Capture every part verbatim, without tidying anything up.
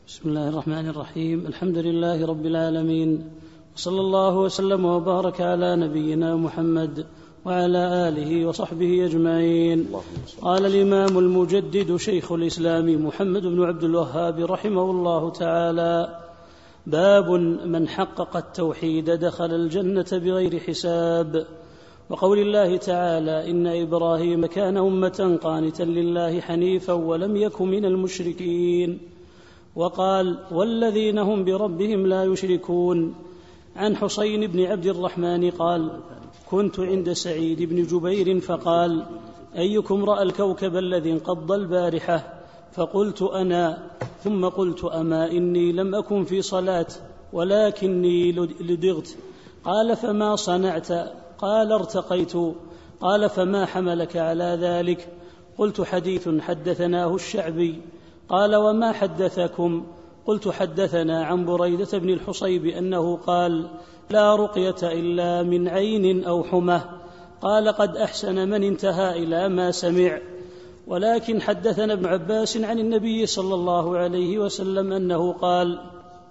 بسم الله الرحمن الرحيم. الحمد لله رب العالمين، وصلى الله وسلم وبارك على نبينا محمد وعلى آله وصحبه أجمعين. قال الإمام المجدد شيخ الإسلام محمد بن عبد الوهاب رحمه الله تعالى: باب من حقق التوحيد دخل الجنة بغير حساب. وقول الله تعالى: إن إبراهيم كان أمة قانتا لله حنيفا ولم يك من المشركين. وقال: والذين هم بربهم لا يشركون. عن حسين بن عبد الرحمن قال: كنت عند سعيد بن جبير فقال: أيكم رأى الكوكب الذي انقض البارحة؟ فقلت: أنا. ثم قلت: أما إني لم أكن في صلاة ولكني لدغت. قال: فما صنعت؟ قال: ارتقيت. قال: فما حملك على ذلك؟ قلت: حديث حدثناه الشعبي. قال: وما حدثكم؟ قلت: حدثنا عن بريدة بن الحصيب أنه قال: لا رقية إلا من عين أو حمى. قال: قد أحسن من انتهى إلى ما سمع. ولكن حدثنا ابن عباس عن النبي صلى الله عليه وسلم أنه قال: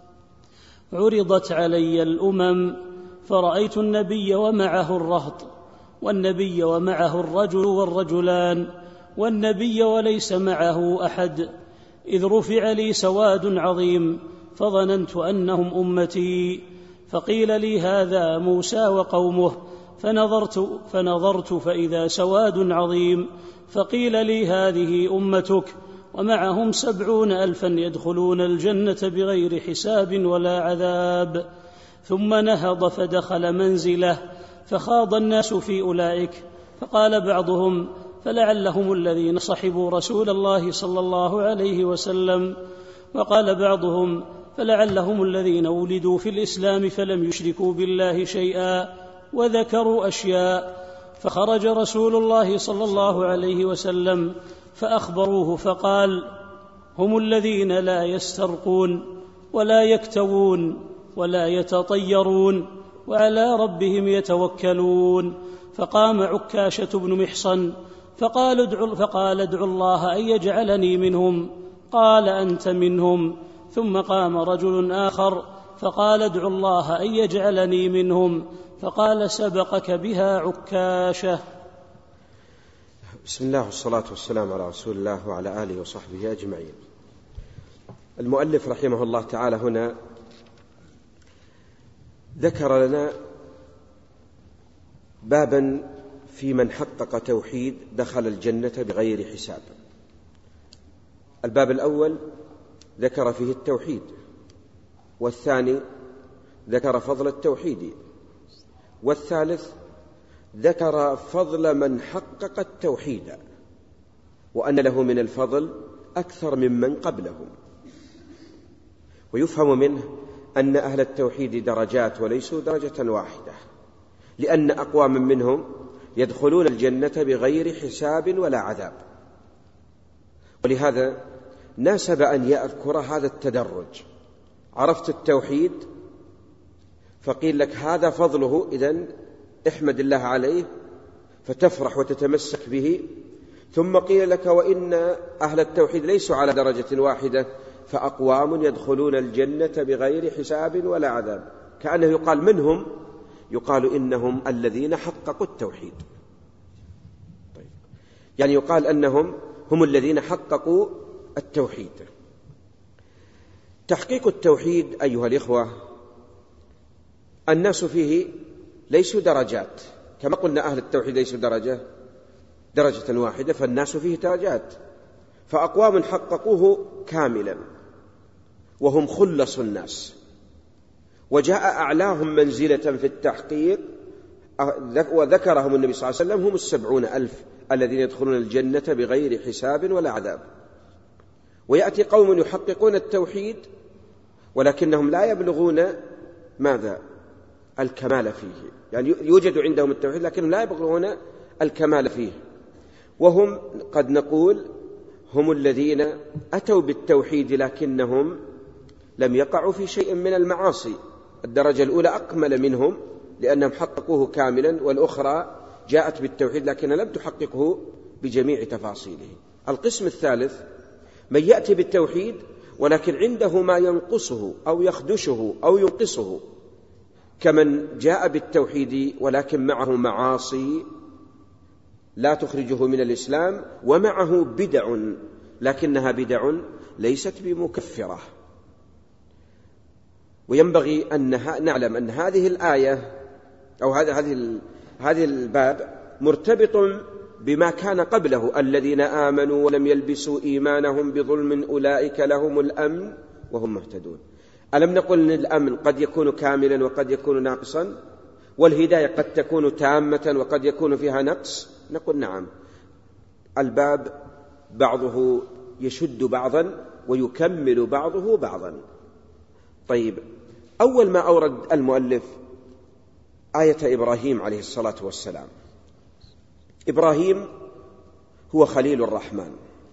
عرضت علي الأمم فرأيت النبي ومعه الرهط، والنبي ومعه الرجل والرجلان، والنبي وليس معه أحد، إذ رفع لي سواد عظيم فظننت أنهم أمتي، فقيل لي: هذا موسى وقومه، فنظرت, فنظرت فإذا سواد عظيم، فقيل لي: هذه أمتك، ومعهم سبعون ألفا يدخلون الجنة بغير حساب ولا عذاب. ثم نهض فدخل منزله، فخاض الناس في أولئك، فقال بعضهم: فلعلهم الذين صحبوا رسول الله صلى الله عليه وسلم. وقال بعضهم: فلعلهم الذين ولدوا في الإسلام فلم يشركوا بالله شيئا، وذكروا أشياء. فخرج رسول الله صلى الله عليه وسلم فأخبروه فقال: هم الذين لا يسترقون ولا يكتوون ولا يتطيرون وعلى ربهم يتوكلون. فقام عكاشة بن محصن فقال: ادعوا, فقال ادعوا الله أن يجعلني منهم. قال: أنت منهم. ثم قام رجل آخر فقال: ادعوا الله أن يجعلني منهم. فقال: سبقك بها عكاشة. بسم الله والصلاة والسلام على رسول الله وعلى آله وصحبه أجمعين. المؤلف رحمه الله تعالى هنا ذكر لنا بابا في من حقق توحيد دخل الجنة بغير حساب. الباب الأول ذكر فيه التوحيد، والثاني ذكر فضل التوحيد، والثالث ذكر فضل من حقق التوحيد، وأن له من الفضل أكثر ممن قبلهم. ويفهم منه أن أهل التوحيد درجات وليسوا درجة واحدة، لأن أقواما منهم يدخلون الجنة بغير حساب ولا عذاب. ولهذا ناسب أن يذكر هذا التدرج. عرفت التوحيد فقيل لك هذا فضله، إذن احمد الله عليه فتفرح وتتمسك به. ثم قيل لك: وإن أهل التوحيد ليسوا على درجة واحدة، فأقوام يدخلون الجنة بغير حساب ولا عذاب. كأنه يقال منهم، يقال إنهم الذين حققوا التوحيد. طيب. يعني يقال أنهم هم الذين حققوا التوحيد. تحقيق التوحيد أيها الإخوة الناس فيه ليسوا درجات، كما قلنا أهل التوحيد ليسوا درجة درجة واحدة، فالناس فيه درجات. فأقوام حققوه كاملا وهم خلص الناس، وجاء أعلاهم منزلة في التحقيق وذكرهم النبي صلى الله عليه وسلم هم السبعون ألف الذين يدخلون الجنة بغير حساب ولا عذاب. ويأتي قوم يحققون التوحيد ولكنهم لا يبلغون ماذا؟ الكمال فيه، يعني يوجد عندهم التوحيد لكنهم لا يبلغون الكمال فيه. وهم قد نقول هم الذين أتوا بالتوحيد لكنهم لم يقعوا في شيء من المعاصي. الدرجة الأولى أكمل منهم لأنهم حققوه كاملا، والأخرى جاءت بالتوحيد لكن لم تحققه بجميع تفاصيله. القسم الثالث من يأتي بالتوحيد ولكن عنده ما ينقصه أو يخدشه أو ينقصه، كمن جاء بالتوحيد ولكن معه معاصي لا تخرجه من الإسلام، ومعه بدع لكنها بدع ليست بمكفرة. وينبغي أن نعلم أن هذه الآية أو هذا هذه هذه الباب مرتبط بما كان قبله: الذين آمنوا ولم يلبسوا إيمانهم بظلم أولئك لهم الأمن وهم مهتدون. ألم نقل أن الأمن قد يكون كاملا وقد يكون ناقصا، والهداية قد تكون تامة وقد يكون فيها نقص؟ نقول نعم، الباب بعضه يشد بعضا ويكمل بعضه بعضا. طيب، أول ما أورد المؤلف آية إبراهيم عليه الصلاة والسلام. إبراهيم هو خليل الرحمن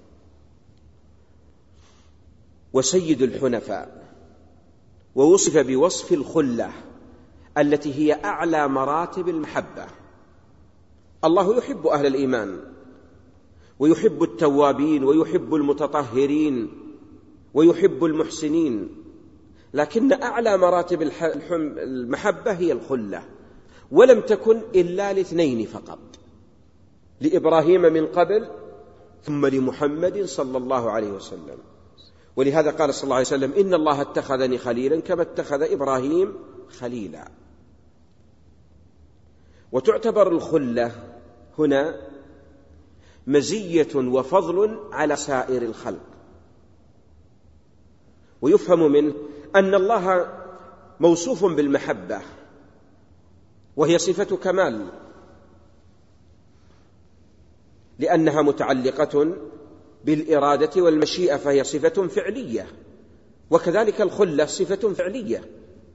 وسيد الحنفاء، ووصف بوصف الخلة التي هي أعلى مراتب المحبة. الله يحب أهل الإيمان ويحب التوابين ويحب المتطهرين ويحب المحسنين، لكن أعلى مراتب المحبة هي الخلة، ولم تكن إلا لاثنين فقط: لإبراهيم من قبل ثم لمحمد صلى الله عليه وسلم. ولهذا قال صلى الله عليه وسلم: إن الله اتخذني خليلا كما اتخذ إبراهيم خليلا. وتعتبر الخلة هنا مزية وفضل على سائر الخلق، ويفهم منه أن الله موصوف بالمحبة وهي صفة كمال، لأنها متعلقة بالإرادة والمشيئة، فهي صفة فعلية، وكذلك الخلة صفة فعلية.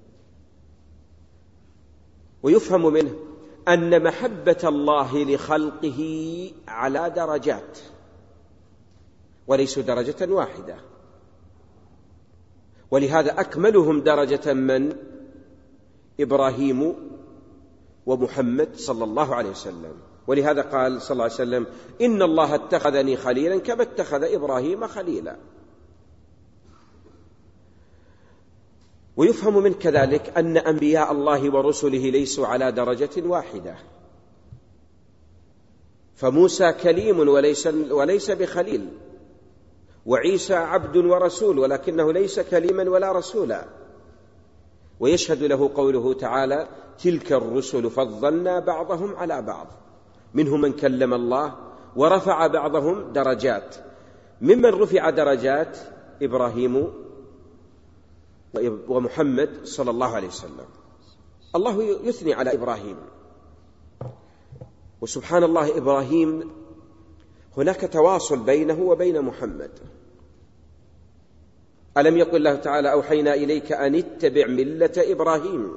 ويفهم منه أن محبة الله لخلقه على درجات وليس درجة واحدة، ولهذا أكملهم درجة من؟ إبراهيم ومحمد صلى الله عليه وسلم. ولهذا قال صلى الله عليه وسلم: إن الله اتخذني خليلا كما اتخذ إبراهيم خليلا. ويفهم من كذلك أن أنبياء الله ورسله ليسوا على درجة واحدة، فموسى كليم وليس, وليس بخليل، وعيسى عبد ورسول ولكنه ليس كليما ولا رسولا. ويشهد له قوله تعالى: تلك الرسل فضلنا بعضهم على بعض، منهم من كلم الله ورفع بعضهم درجات. ممن رفع درجات إبراهيم ومحمد صلى الله عليه وسلم. الله يثني على إبراهيم، وسبحان الله إبراهيم هناك تواصل بينه وبين محمد. ألم يقل الله تعالى: أوحينا إليك أن اتبع ملة إبراهيم؟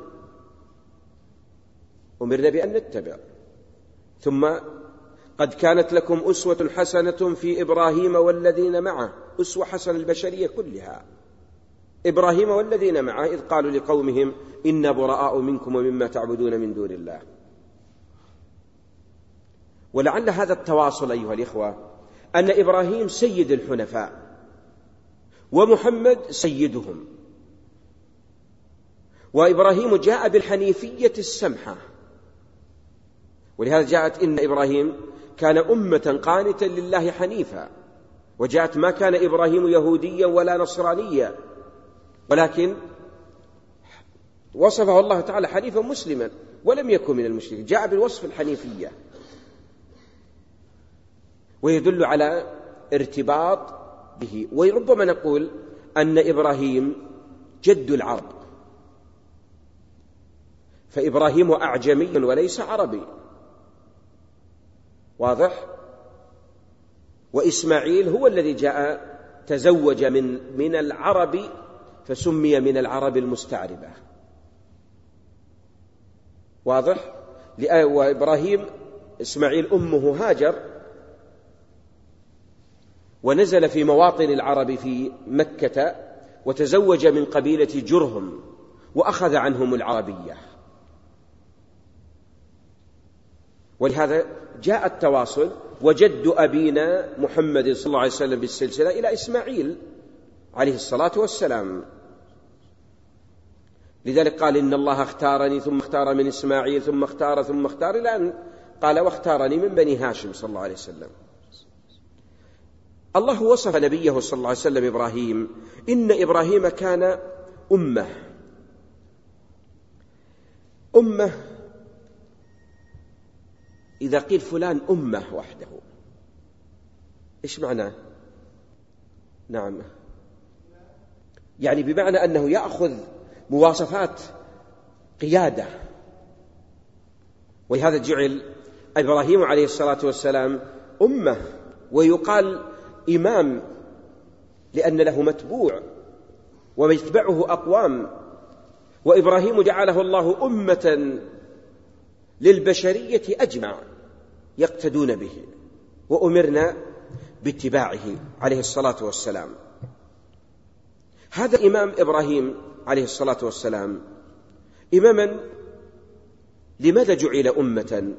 أمرنا بأن نتبع. ثم قد كانت لكم أسوة حسنة في إبراهيم والذين معه، أسوة حسنة البشرية كلها، إبراهيم والذين معه إذ قالوا لقومهم: إنا براء منكم ومما تعبدون من دون الله. ولعل هذا التواصل أيها الإخوة أن إبراهيم سيد الحنفاء ومحمد سيدهم، وإبراهيم جاء بالحنيفية السمحة، ولهذا جاءت إن إبراهيم كان أمة قانتا لله حنيفا، وجاءت ما كان إبراهيم يهوديا ولا نصرانيا، ولكن وصفه الله تعالى حنيفا مسلما ولم يكن من المشركين، جاء بالوصف الحنيفية، ويدل على ارتباط به. وربما نقول أن إبراهيم جد العرب، فإبراهيم أعجمي وليس عربي، واضح؟ وإسماعيل هو الذي جاء تزوج من من العرب فسمي من العرب المستعربة، واضح؟ وإبراهيم إسماعيل أمه هاجر، ونزل في مواطن العرب في مكة وتزوج من قبيلة جرهم وأخذ عنهم العربية، ولهذا جاء التواصل. وجد أبينا محمد صلى الله عليه وسلم بالسلسلة إلى إسماعيل، عليه الصلاة والسلام. لذلك قال إن الله اختارني ثم اختار من إسماعيل ثم اختار ثم اختار إلى أن قال واختارني من بني هاشم صلى الله عليه وسلم. الله وصف نبيه صلى الله عليه وسلم إبراهيم إن إبراهيم كان أمة. أمة إذا قيل فلان أمة وحده إيش معناه؟ نعم، يعني بمعنى أنه يأخذ مواصفات قيادة. ولهذا جعل إبراهيم عليه الصلاة والسلام أمة، ويقال إمام لأن له متبوع ويتبعه أقوام. وإبراهيم جعله الله أمة للبشرية أجمع يقتدون به، وأمرنا باتباعه عليه الصلاة والسلام. هذا الإمام إبراهيم عليه الصلاة والسلام إماما لماذا جعل أمة؟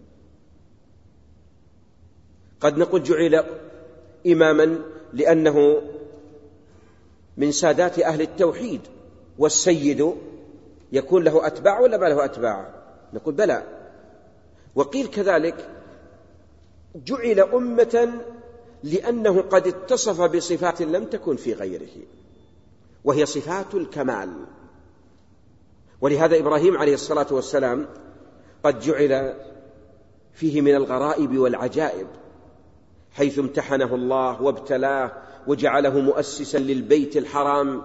قد نقول جعل إماما لأنه من سادات أهل التوحيد، والسيد يكون له أتباع ولا ما له أتباع؟ نقول بلى. وقيل كذلك جعل أمة لأنه قد اتصف بصفات لم تكن في غيره، وهي صفات الكمال. ولهذا إبراهيم عليه الصلاة والسلام قد جعل فيه من الغرائب والعجائب، حيث امتحنه الله وابتلاه وجعله مؤسسا للبيت الحرام،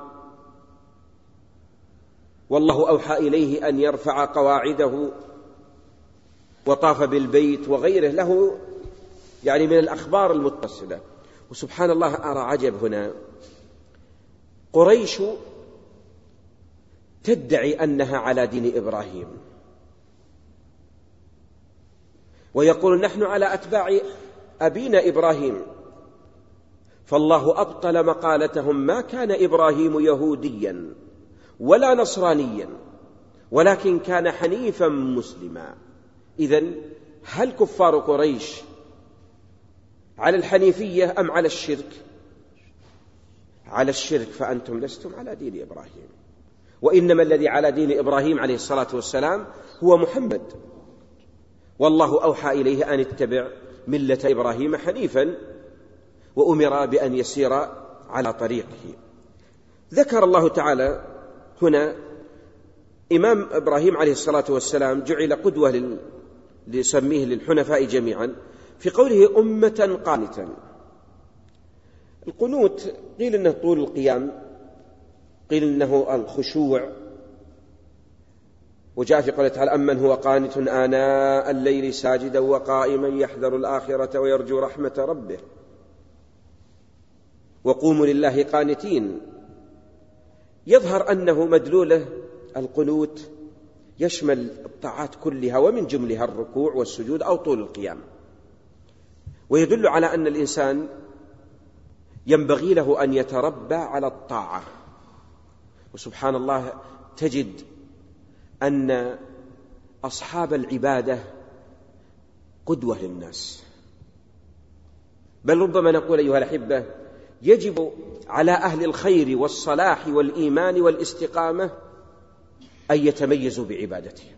والله أوحى إليه أن يرفع قواعده، وطاف بالبيت وغيره، له يعني من الأخبار المتصلة. وسبحان الله أرى عجب هنا، قريش تدعي أنها على دين إبراهيم، ويقول نحن على أتباع أبينا إبراهيم، فالله أبطل مقالتهم: ما كان إبراهيم يهوديا ولا نصرانيا ولكن كان حنيفا مسلما. إذن هل كفار قريش على الحنيفية أم على الشرك؟ على الشرك، فأنتم لستم على دين إبراهيم، وإنما الذي على دين إبراهيم عليه الصلاة والسلام هو محمد، والله أوحى إليه أن اتبع ملة إبراهيم حنيفا، وأمر بأن يسير على طريقه. ذكر الله تعالى هنا إمام إبراهيم عليه الصلاة والسلام جعل قدوة لسميه للحنفاء جميعا في قوله أمة قانتا. القنوت قيل إنه طول القيام، قيل إنه الخشوع، وجاء في قوله تعالى: أمن هو قانت آناء الليل ساجدا وقائما يحذر الآخرة ويرجو رحمة ربه وقوموا لله قانتين. يظهر أنه مدلوله القنوت يشمل الطاعات كلها، ومن جملها الركوع والسجود أو طول القيام، ويدل على أن الإنسان ينبغي له أن يتربى على الطاعة. وسبحان الله تجد أن أصحاب العبادة قدوة للناس، بل ربما نقول أيها الأحبة يجب على أهل الخير والصلاح والإيمان والاستقامة أن يتميزوا بعبادتهم.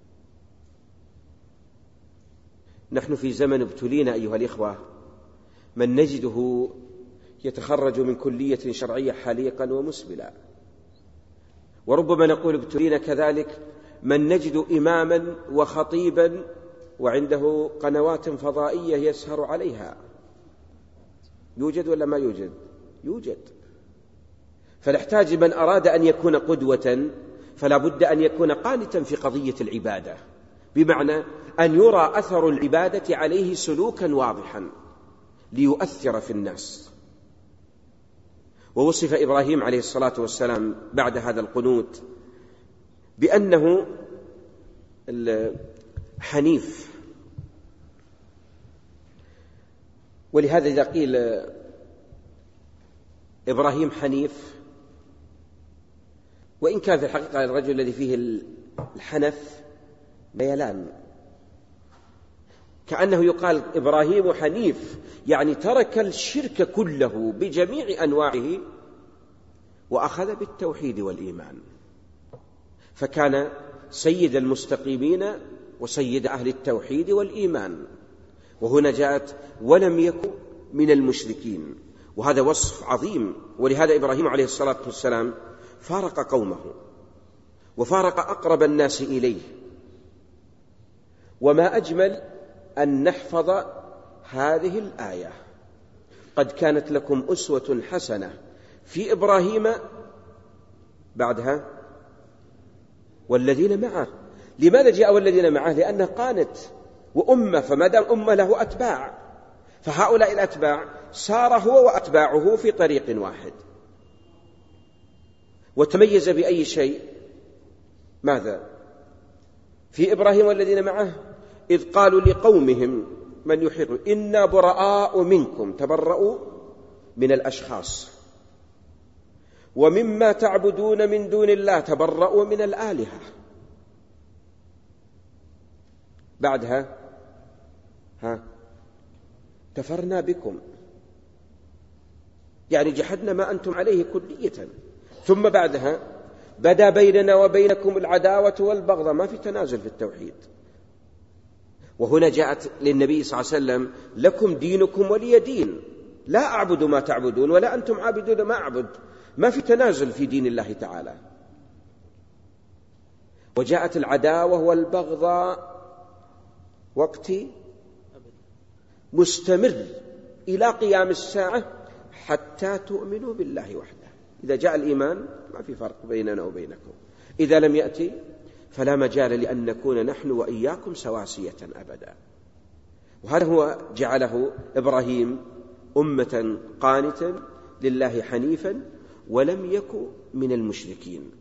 نحن في زمن ابتلينا أيها الإخوة، من نجده يتخرج من كلية شرعية حليقا ومسبلا، وربما نقول ابتلينا كذلك من نجد إماما وخطيبا وعنده قنوات فضائية يسهر عليها. يوجد ولا ما يوجد؟ يوجد. فنحتاج من أراد أن يكون قدوة فلا بد أن يكون قانتا في قضية العبادة، بمعنى أن يرى أثر العبادة عليه سلوكا واضحا ليؤثر في الناس. ووصف إبراهيم عليه الصلاة والسلام بعد هذا القنوت بأنه حنيف. ولهذا إذا قيل إبراهيم حنيف، وإن كان في الحقيقة الرجل الذي فيه الحنف ميلان، كأنه يقال إبراهيم حنيف، يعني ترك الشرك كله بجميع أنواعه وأخذ بالتوحيد والإيمان، فكان سيد المستقيمين وسيد أهل التوحيد والإيمان. وهنا جاءت ولم يكن من المشركين، وهذا وصف عظيم. ولهذا إبراهيم عليه الصلاة والسلام فارق قومه وفارق أقرب الناس إليه. وما أجمل أن نحفظ هذه الآية: قد كانت لكم أسوة حسنة في إبراهيم، بعدها والذين معه. لماذا جاء والذين معه؟ لأنه قانت وأمة، فما دام أمة له أتباع، فهؤلاء الأتباع سار هو وأتباعه في طريق واحد. وتميز بأي شيء؟ ماذا في إبراهيم والذين معه؟ إذ قالوا لقومهم من يحيط إنا براء منكم، تبرؤوا من الأشخاص، ومما تعبدون من دون الله، تبرؤوا من الآلهة. بعدها ها كفرنا بكم، يعني جحدنا ما أنتم عليه كلية. ثم بعدها بدا بيننا وبينكم العداوة والبغضاء، ما في تنازل في التوحيد. وهنا جاءت للنبي صلى الله عليه وسلم لكم دينكم ولي دين، لا أعبد ما تعبدون ولا أنتم عابدون ما أعبد، ما في تنازل في دين الله تعالى. وجاءت العداوة والبغضاء وقت مستمر إلى قيام الساعة حتى تؤمنوا بالله وحده. إذا جاء الإيمان ما في فرق بيننا وبينكم، إذا لم يأتي فلا مجال لأن نكون نحن وإياكم سواسية أبدا. وهذا هو جعله إبراهيم أمة قانتا لله حنيفا ولم يكن من المشركين.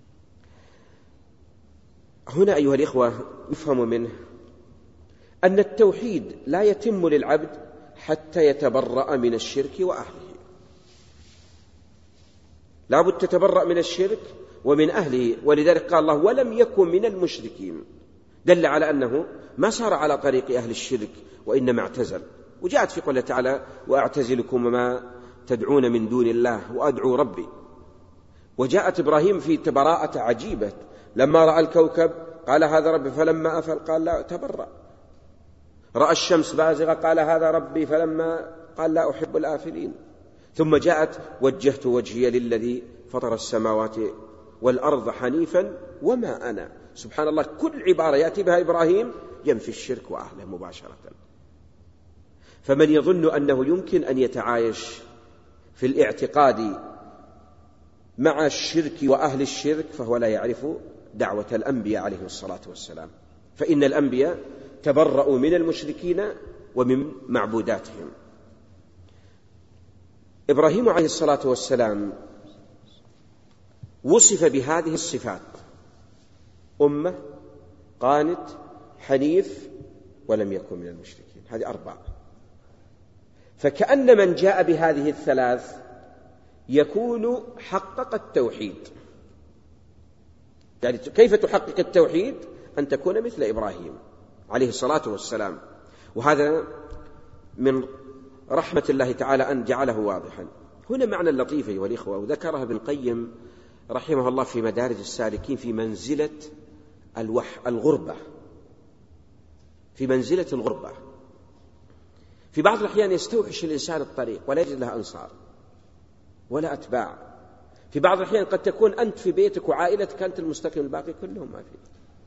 هنا أيها الإخوة يفهم منه أن التوحيد لا يتم للعبد حتى يتبرأ من الشرك وأهله. لا بد تتبرأ من الشرك ومن أهله، ولذلك قال الله ولم يكن من المشركين، دل على أنه ما سار على طريق أهل الشرك وإنما اعتزل. وجاءت في قوله تعالى وأعتزلكم ما تدعون من دون الله وأدعو ربي. وجاءت إبراهيم في براءة عجيبة، لما رأى الكوكب قال هذا ربي، فلما أفل قال لا تبرأ. رأى الشمس بازغة قال هذا ربي، فلما قال لا أحب الآفلين. ثم جاءت وجهت وجهي للذي فطر السماوات والأرض حنيفا وما أنا. سبحان الله، كل عبارة يأتي بها إبراهيم ينفي الشرك وأهله مباشرة. فمن يظن أنه يمكن أن يتعايش في الاعتقاد مع الشرك وأهل الشرك فهو لا يعرف دعوة الأنبياء عليه الصلاة والسلام، فإن الأنبياء تبرؤوا من المشركين ومن معبوداتهم. إبراهيم عليه الصلاة والسلام وصف بهذه الصفات: أمة، قانت، حنيف، ولم يكن من المشركين. هذه أربعة. فكأن من جاء بهذه الثلاث يكون حقق التوحيد. يعني كيف تحقق التوحيد؟ أن تكون مثل إبراهيم عليه الصلاة والسلام. وهذا من رحمة الله تعالى أن جعله واضحا. هنا معنى لطيف أيها الإخوة، وذكرها ابن القيم رحمه الله في مدارج السالكين في منزلة الوح الغربة، في منزلة الغربة. في بعض الأحيان يستوحش الإنسان الطريق ولا يجد له أنصار ولا أتباع. في بعض الأحيان قد تكون أنت في بيتك وعائلتك أنت المستقيم، الباقي كلهم ما فيه.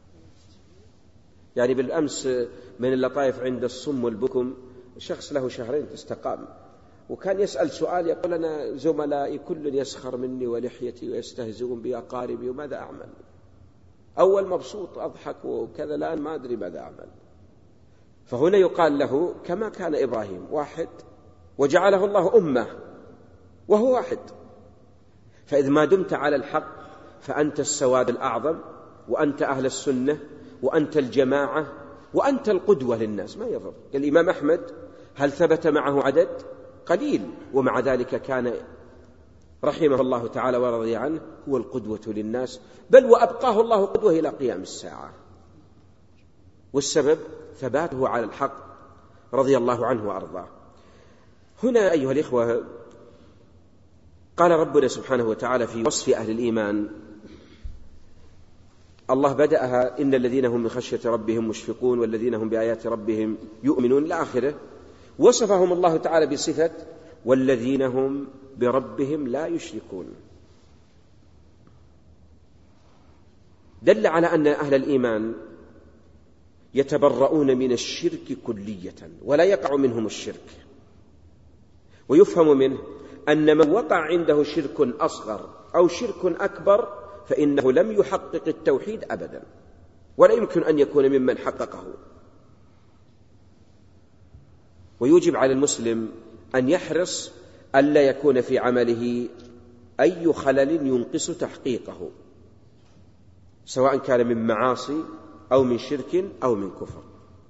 يعني بالأمس من اللطائف عند الصم والبكم شخص له شهرين استقام، وكان يسأل سؤال يقول أنا زملائي كل يسخر مني ولحيتي ويستهزئون بأقاربي وماذا أعمل؟ أول مبسوط أضحك وكذا، الآن ما أدري ماذا أعمل. فهنا يقال له كما كان إبراهيم واحد وجعله الله أمة وهو واحد. فإذ ما دمت على الحق فأنت السواد الأعظم، وأنت أهل السنة، وأنت الجماعة، وأنت القدوة للناس. ما يضر. الإمام أحمد هل ثبت معه عدد؟ قليل، ومع ذلك كان رحمه الله تعالى ورضي عنه هو القدوة للناس، بل وأبقاه الله قدوة إلى قيام الساعة. والسبب ثباته على الحق رضي الله عنه وأرضاه. هنا أيها الإخوة قال ربنا سبحانه وتعالى في وصف أهل الإيمان، الله بدأها إن الذين هم من خشية ربهم مشفقون والذين هم بآيات ربهم يؤمنون إلى آخره. وصفهم الله تعالى بصفة والذين هم بربهم لا يشركون، دل على أن أهل الإيمان يتبرؤون من الشرك كلية ولا يقع منهم الشرك. ويفهم منه أن من وقع عنده شرك أصغر أو شرك أكبر فإنه لم يحقق التوحيد أبدا، ولا يمكن أن يكون ممن حققه. ويجب على المسلم أن يحرص ألا يكون في عمله أي خلل ينقص تحقيقه، سواء كان من معاصي أو من شرك أو من كفر.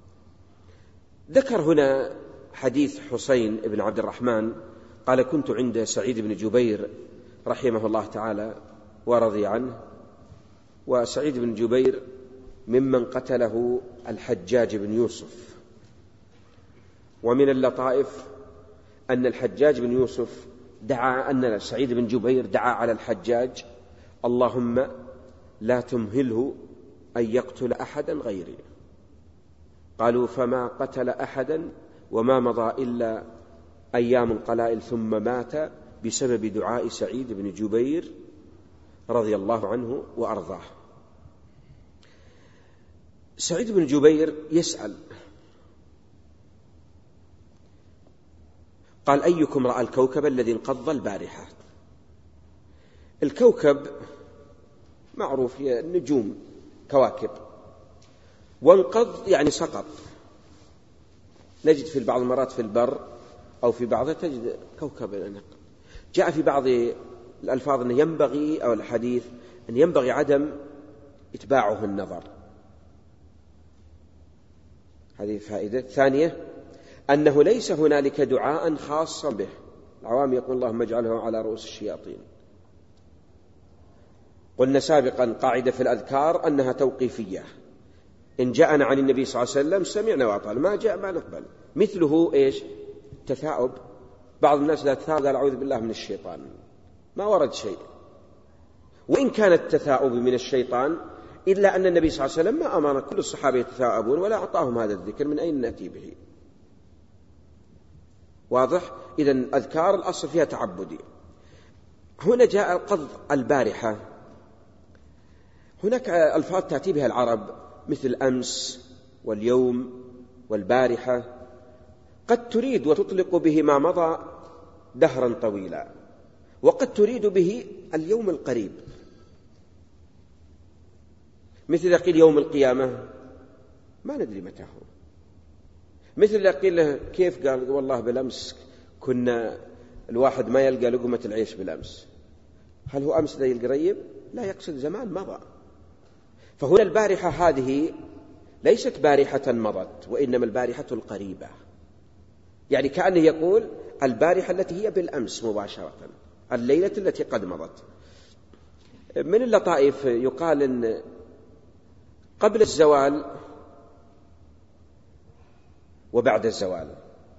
ذكر هنا حديث حسين بن عبد الرحمن قال: كنت عند سعيد بن جبير رحمه الله تعالى ورضي عنه، وسعيد بن جبير ممن قتله الحجاج بن يوسف. ومن اللطائف أن الحجاج بن يوسف دعا أن سعيد بن جبير دعا على الحجاج: اللهم لا تمهله أن يقتل أحدا غيري. قالوا: فما قتل أحدا وما مضى إلا أيام قلائل ثم مات بسبب دعاء سعيد بن جبير رضي الله عنه وأرضاه. سعيد بن جبير يسأل، قال: أيكم رأى الكوكب الذي انقض البارحة؟ الكوكب معروف هي النجوم، كواكب، وانقض يعني سقط. نجد في بعض المرات في البر أو في بعضها تجد كوكب. جاء في بعض الألفاظ أن ينبغي أو الحديث أن ينبغي عدم إتباعه النظر. هذه فائدة. ثانية أنه ليس هنالك دعاء خاصا به. العوام يقول: اللهم اجعله على رؤوس الشياطين. قلنا سابقا قاعدة في الأذكار أنها توقيفية، إن جاءنا عن النبي صلى الله عليه وسلم سمعنا وأطعنا، ما جاء ما نقبل. مثله إيش؟ تثاؤب. بعض الناس لا تثاؤب قال: أعوذ بالله من الشيطان، ما ورد شيء. وإن كان التثاؤب من الشيطان إلا أن النبي صلى الله عليه وسلم ما أمر كل الصحابة يتثاؤبون ولا أعطاهم هذا الذكر، من أين نأتي به؟ واضح؟ إذن أذكار الأصل فيها تعبدي. هنا جاء القض البارحة، هناك ألفاظ تأتي بها العرب مثل أمس واليوم والبارحة، قد تريد وتطلق به ما مضى دهرا طويلا، وقد تريد به اليوم القريب. مثل قيل يوم القيامة ما ندري متى هو. مثل قيل له كيف؟ قال: والله بالأمس كنا الواحد ما يلقى لقمة العيش بالأمس. هل هو أمس ذي القريب؟ لا، يقصد زمان مضى. فهنا البارحة هذه ليست بارحة مضت، وإنما البارحة القريبة، يعني كأنه يقول البارحة التي هي بالأمس مباشرة، الليلة التي قد مضت. من اللطائف يقال إن قبل الزوال وبعد الزوال،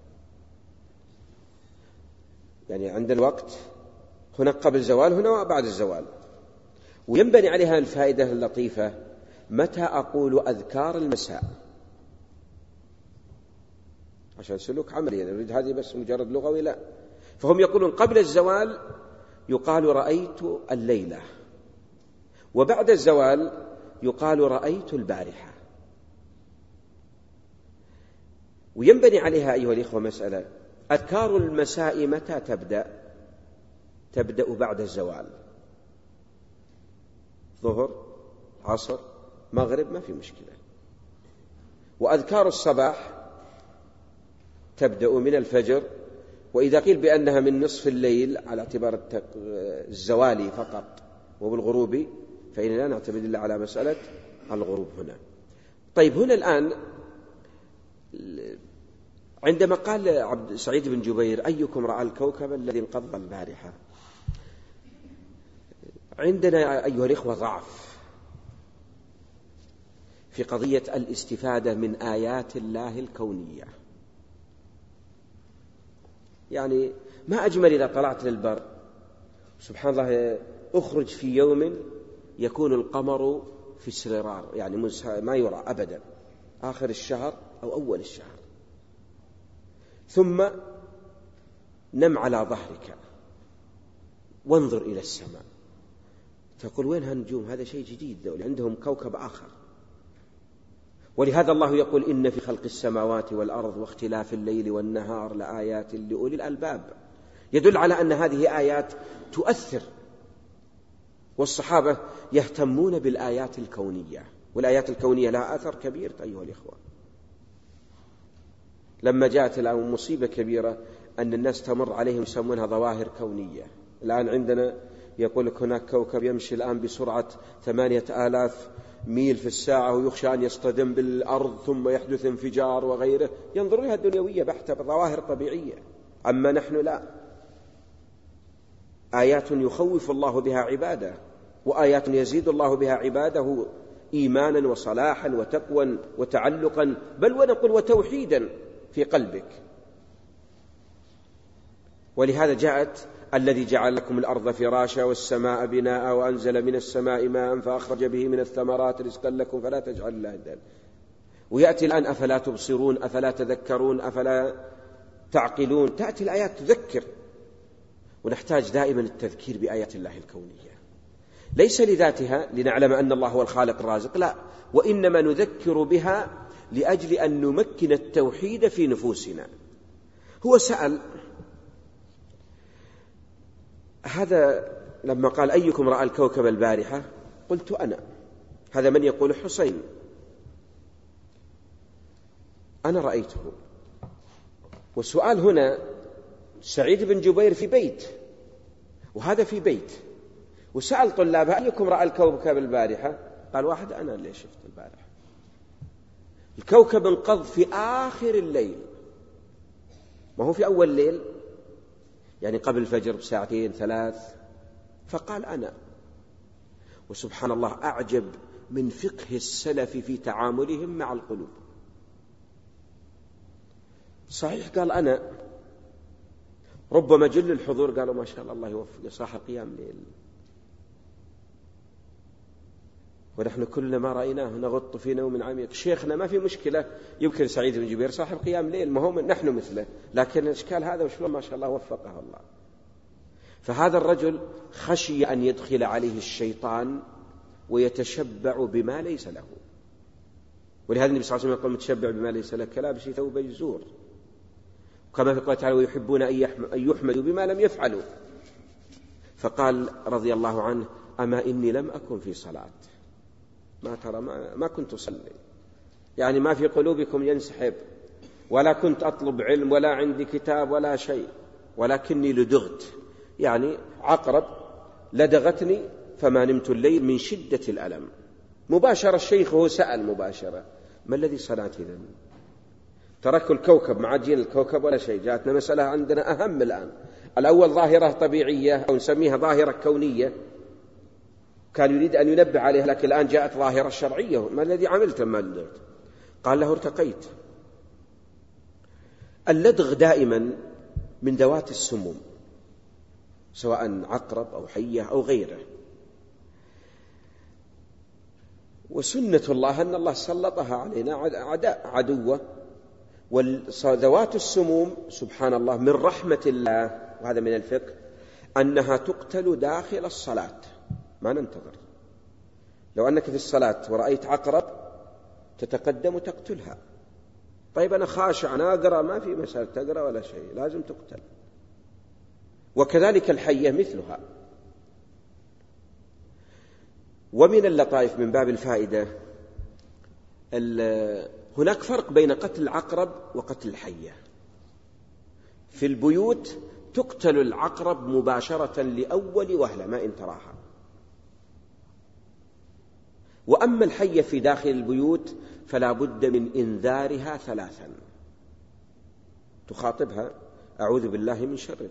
يعني عند الوقت هنا قبل الزوال هنا بعد الزوال. وينبني عليها الفائدة اللطيفة: متى أقول أذكار المساء؟ عشان سلوك عملي، نريد هذه بس مجرد لغوي لا. فهم يقولون قبل الزوال يقال رأيت الليلة، وبعد الزوال يقال رأيت البارحة. وينبني عليها أيها الإخوة مسألة: أذكار المساء متى تبدأ؟ تبدأ بعد الزوال، ظهر، عصر، مغرب، ما في مشكلة. وأذكار الصباح تبدأ من الفجر، وإذا قيل بأنها من نصف الليل على اعتبار الزوالي فقط وبالغروب فإننا لا نعتمد إلا على مسألة الغروب هنا. طيب، هنا الآن عندما قال عبد سعيد بن جبير: أيكم رأى الكوكب الذي انقض البارحة؟ عندنا أيها الإخوة ضعف في قضية الاستفادة من آيات الله الكونية. يعني ما أجمل إذا طلعت للبر سبحان الله، أخرج في يوم يكون القمر في السريرار، يعني ما يرى أبدا، آخر الشهر أو أول الشهر، ثم نم على ظهرك وانظر إلى السماء، تقول وين هالنجوم؟ هذا شيء جديد، دول عندهم كوكب آخر. ولهذا الله يقول إن في خلق السماوات والأرض واختلاف الليل والنهار لآيات لأولي الألباب، يدل على أن هذه آيات تؤثر. والصحابة يهتمون بالآيات الكونية، والآيات الكونية لها أثر كبير أيها الإخوة. لما جاءت الآن مصيبة كبيرة أن الناس تمر عليهم يسمونها ظواهر كونية. الآن عندنا يقول لك هناك كوكب يمشي الآن بسرعة ثمانية آلاف ميل في الساعة ويخشى أن يصطدم بالأرض ثم يحدث انفجار وغيره، ينظر لها الدنيوية بحتة، ظواهر طبيعية. أما نحن لا، آيات يخوف الله بها عباده، وآيات يزيد الله بها عباده إيمانا وصلاحا وتقوى وتعلقا، بل ونقول وتوحيدا في قلبك. ولهذا جاءت الذي جعل لكم الأرض فراشا والسماء بناء وأنزل من السماء ماء فأخرج به من الثمرات رزقا لكم فلا تجعلوا لله أندادا. ويأتي الآن أفلا تبصرون أفلا تذكرون أفلا تعقلون، تأتي الآيات تذكر. ونحتاج دائما التذكير بآيات الله الكونية، ليس لذاتها لنعلم أن الله هو الخالق الرازق، لا، وإنما نذكر بها لأجل أن نمكن التوحيد في نفوسنا. هو سأل هذا لما قال أيكم رأى الكوكب البارحة؟ قلت أنا. هذا من يقول؟ حسين. أنا رأيته. والسؤال هنا سعيد بن جبير في بيت وهذا في بيت، وسأل طلابه أيكم رأى الكوكب البارحة؟ قال واحد أنا اللي شفت البارحة. الكوكب انقض في آخر الليل، ما هو في أول الليل، يعني قبل الفجر بساعتين ثلاث، فقال أنا. وسبحان الله أعجب من فقه السلف في تعاملهم مع القلوب. صحيح قال أنا، ربما جل الحضور قالوا ما شاء الله الله يوفق صاحب قيام ليل، ونحن كلنا ما رأيناه نغط في نوم عميق. شيخنا ما في مشكلة، يمكن سعيد بن جبير صاحب قيام ليل، ما هو نحن مثله، لكن الإشكال هذا وشلون ما شاء الله وفقه الله. فهذا الرجل خشي أن يدخل عليه الشيطان ويتشبع بما ليس له. ولهذا النبي صلى الله عليه وسلم يقول متشبع بما ليس له كلابس ثوب الزور، كما في قوله تعالى ويحبون أن يحمدوا بما لم يفعلوا. فقال رضي الله عنه أما إني لم أكن في صلاة، ما ترى ما, ما كنت أصلي، يعني ما في قلوبكم ينسحب، ولا كنت أطلب علم ولا عندي كتاب ولا شيء، ولكني لدغت، يعني عقرب لدغتني فما نمت الليل من شدة الألم. مباشرة الشيخ هو سأل مباشرة ما الذي صنعت إذن؟ تركوا الكوكب مع جيل الكوكب ولا شيء. جاءتنا مسألة عندنا أهم الآن. الأول ظاهرة طبيعية أو نسميها ظاهرة كونية كان يريد أن ينبه عليها، لكن الآن جاءت ظاهرة شرعية. ما الذي عملت لما لدغت؟ قال له ارتقيت. اللدغ دائما من ذوات السموم، سواء عقرب أو حية أو غيره، وسنة الله أن الله سلطها علينا عداء عدوة. وذوات السموم سبحان الله من رحمة الله، وهذا من الفقه، أنها تقتل داخل الصلاة، ما ننتظر. لو أنك في الصلاة ورأيت عقرب تتقدم وتقتلها. طيب أنا خاشع أنا أقرأ، ما في مسألة تقرأ ولا شيء، لازم تقتل. وكذلك الحية مثلها. ومن اللطائف من باب الفائدة، هناك فرق بين قتل العقرب وقتل الحية. في البيوت تقتل العقرب مباشرة لأول وهلة ما إن تراها، وأما الحية في داخل البيوت فلا بد من إنذارها ثلاثا، تخاطبها أعوذ بالله من شرك،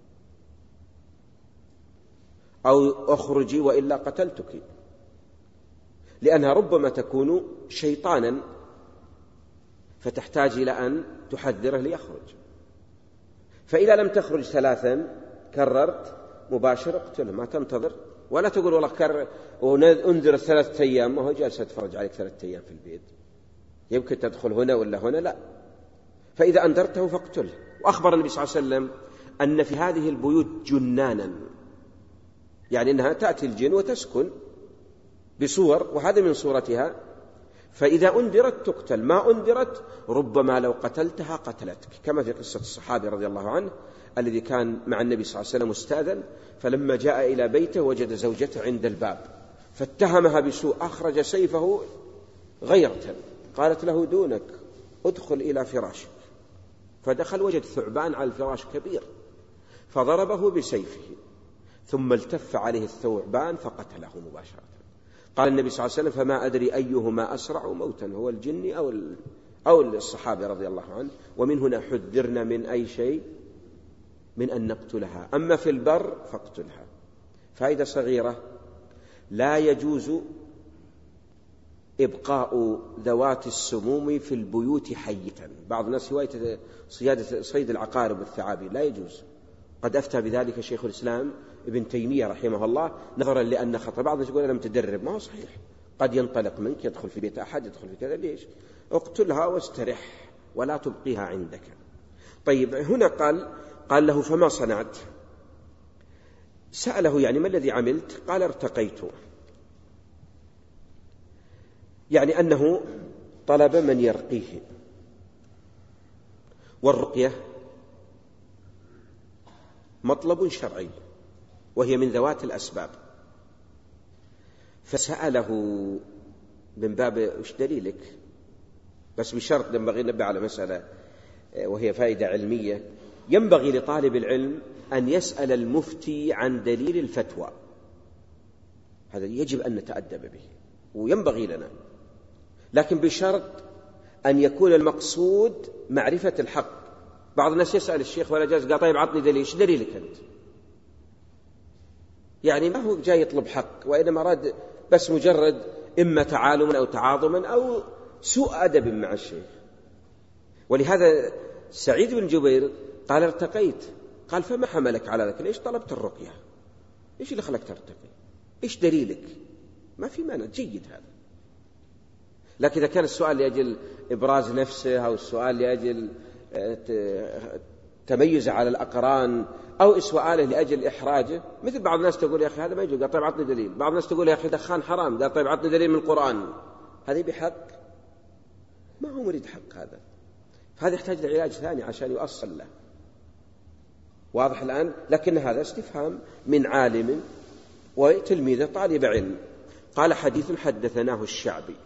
أو أخرجي وإلا قتلتك، لأنها ربما تكون شيطانا فتحتاج إلى أن تحذره ليخرج. فإذا لم تخرج ثلاثا كررت مباشر اقتله، ما تنتظر ولا تقول والله كر وانذر ثلاثة أيام، ما هو جالس يتفرج عليك ثلاثة أيام في البيت، يمكن تدخل هنا ولا هنا، لا. فإذا أنذرته فاقتله. وأخبر النبي صلى الله عليه وسلم أن في هذه البيوت جنانا، يعني أنها تأتي الجن وتسكن بصور، وهذا من صورتها، فإذا أنذرت تقتل، ما أنذرت ربما لو قتلتها قتلتك، كما في قصة الصحابي رضي الله عنه الذي كان مع النبي صلى الله عليه وسلم مستأذن، فلما جاء إلى بيته وجد زوجته عند الباب فاتهمها بسوء، أخرج سيفه غيرة، قالت له دونك ادخل إلى فراشك، فدخل وجد ثعبان على الفراش كبير فضربه بسيفه، ثم التف عليه الثعبان فقتله مباشرة. قال النبي صلى الله عليه وسلم فما أدري أيهما أسرع موتا، هو الجن أو أو الصحابي رضي الله عنه. ومن هنا حذرنا من أي شيء، من أن نقتلها، أما في البر فاقتلها. فائدة صغيرة: لا يجوز إبقاء ذوات السموم في البيوت حية. بعض الناس هواية صيادة صيد العقارب والثعابين، لا يجوز. قد أفتى بذلك شيخ الإسلام ابن تيمية رحمه الله نظرا لأن خطر. بعض الناس يقول أنا متدرب، ما هو صحيح، قد ينطلق منك يدخل في بيت أحد، يدخل في كذا، ليش؟ اقتلها واسترح ولا تبقيها عندك. طيب هنا قال قال له فما صنعت؟ سأله يعني ما الذي عملت؟ قال ارتقيت، يعني أنه طلب من يرقيه. والرقية مطلب شرعي وهي من ذوات الأسباب، فسأله من باب ايش دليلك؟ بس بشرط، ينبغي ننبه على مسألة وهي فائدة علمية، ينبغي لطالب العلم أن يسأل المفتي عن دليل الفتوى، هذا يجب أن نتأدب به وينبغي لنا، لكن بشرط أن يكون المقصود معرفة الحق. بعض الناس يسأل الشيخ ولا جاز، قال طيب عطني دليل، ايش دليلك أنت؟ يعني ما هو جاي يطلب حق، وإنما أراد بس مجرد إما تعالما أو تعاظما أو سوء أدب مع الشيخ. ولهذا سعيد بن جبير قال ارتقيت، قال فما حملك على ذلك؟ ليش طلبت الرقية؟ إيش اللي خلك ترتقي؟ إيش دليلك؟ ما في مانع، جيد هذا. لكن إذا كان السؤال لأجل إبراز نفسه أو السؤال لأجل تميز على الأقران أو سؤاله لأجل إحراجه، مثل بعض الناس تقول يا أخي هذا ما يجوز، قال طيب عطني دليل. بعض الناس تقول يا أخي دخان حرام، قال طيب عطني دليل من القرآن. هذه بحق؟ ما هو مريد حق هذا، هذا يحتاج لعلاج ثاني عشان يؤصل له. واضح الآن؟ لكن هذا استفهام من عالم وتلميذه طالب علم. قال حديث حدثناه الشعبي.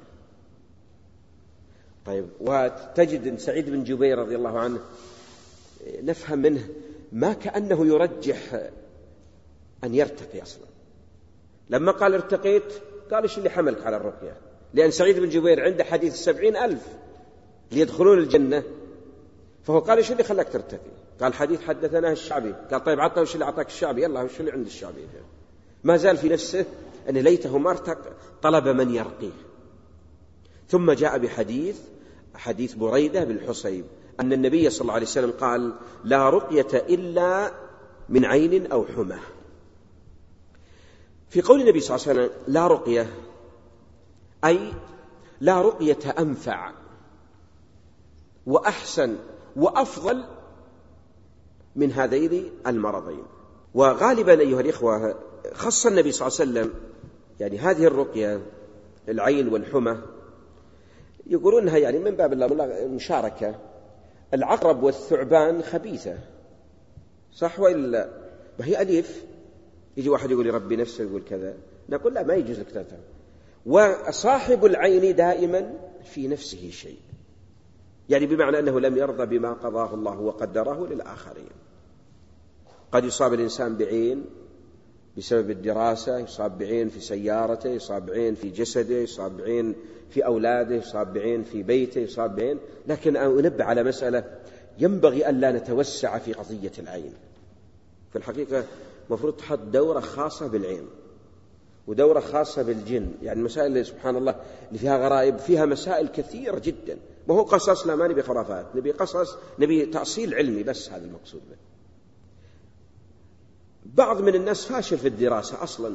طيب، وتجد أن سعيد بن جبير رضي الله عنه نفهم منه ما كأنه يرجح أن يرتقي أصلا. لما قال ارتقيت قال إيش اللي حملك على الرقية؟ لأن سعيد بن جبير عنده حديث سبعين ألف ليدخلون الجنة، فهو قال إيش اللي خلاك ترتقي؟ قال حديث حدثناه الشعبي. قال طيب عطنا وش اللي أعطاك الشعبي؟ يلا وش اللي عند الشعبي؟ ما زال في نفسه أن ليته ما ارتقى، طلب من يرقيه. ثم جاء بحديث حديث بريدة بالحصيب أن النبي صلى الله عليه وسلم قال لا رقية إلا من عين أو حمى. في قول النبي صلى الله عليه وسلم لا رقية، أي لا رقية أنفع وأحسن وأفضل من هذين المرضين. وغالبا أيها الإخوة خص النبي صلى الله عليه وسلم يعني هذه الرقية العين والحمى، يقولونها يعني من باب المشاركة. العقرب والثعبان خبيثة، صح وإلا؟ ما هي أليف. يجي واحد يقول ربي نفسه يقول كذا، نقول لا، ما يجوز لك تتهم. وصاحب العين دائما في نفسه شيء، يعني بمعنى أنه لم يرضى بما قضاه الله وقدره للآخرين. قد يصاب الإنسان بعين بسبب الدراسة، يصاب بعين في سيارته، يصاب بعين في جسده، يصاب بعين في أولاده، يصاب بعين في بيته، يصاب بعين. لكن أنبه على مسألة، ينبغي أن لا نتوسع في قضية العين. في الحقيقة مفروض تحط دورة خاصة بالعين ودورة خاصة بالجن، يعني المسائل اللي سبحان الله اللي فيها غرائب، فيها مسائل كثيرة جدا. ما هو قصص، لا، ما نبي خرافات، نبي قصص، نبي تأصيل علمي، بس هذا المقصود به. بعض من الناس فاشل في الدراسة أصلا،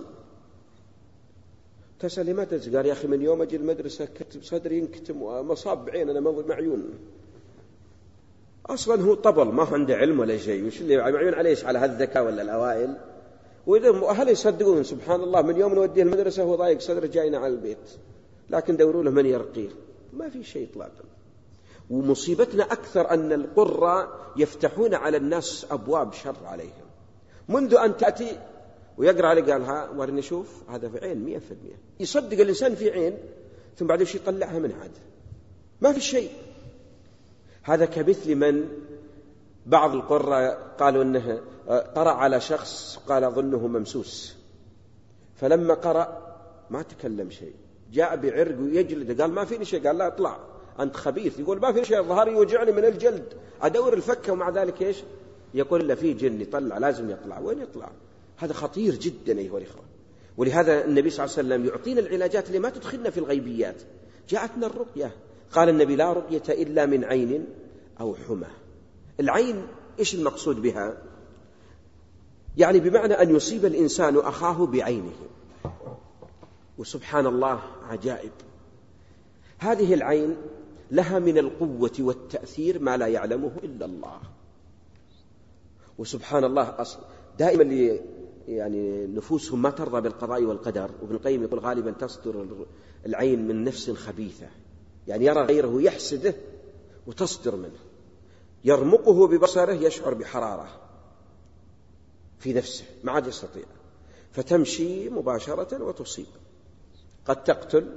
تسأل لما تدرس؟ قال يا أخي من يوم أجي المدرسة كتب صدري ينكتم ومصاب بعين أنا معيون. أصلا هو طبل ما عنده علم ولا شيء، وش اللي معيون عليه؟ على هالذكاء ولا الأوائل؟ وإذا أهل يصدقون سبحان الله من يوم نوديه المدرسة هو ضايق صدره جاينا على البيت، لكن دوروا له من يرقيه، ما في شيء إطلاقا. ومصيبتنا أكثر أن القراء يفتحون على الناس أبواب شر عليهم، منذ أن تأتي ويقرأ عليه قال ها ورني شوف هذا في عين مئة في المئة، يصدق الإنسان في عين ثم بعد شيء يطلعها من عاد ما في شيء. هذا كمثل من بعض القراء قالوا أنه قرأ على شخص قال أظنه ممسوس، فلما قرأ ما تكلم شيء، جاء بعرق ويجلد، قال ما فيني شيء، قال لا اطلع أنت خبيث، يقول ما في شيء ظهري يوجعني من الجلد، أدور الفكة ومع ذلك إيش يقول لا في جن يطلع لازم يطلع، وين يطلع؟ هذا خطير جدا أيها الإخوة. ولهذا النبي صلى الله عليه وسلم يعطينا العلاجات اللي ما تدخلنا في الغيبيات. جاءتنا الرقية، قال النبي لا رقية إلا من عين أو حمى. العين إيش المقصود بها؟ يعني بمعنى أن يصيب الإنسان أخاه بعينه، وسبحان الله عجائب، هذه العين لها من القوة والتأثير ما لا يعلمه إلا الله. وسبحان الله أصل دائما اللي يعني نفوسهم ما ترضى بالقضاء والقدر، وابن القيم يقول غالبا تصدر العين من نفس خبيثة، يعني يرى غيره يحسده وتصدر منه، يرمقه ببصره يشعر بحرارة في نفسه ما عاد يستطيع، فتمشي مباشرة وتصيب، قد تقتل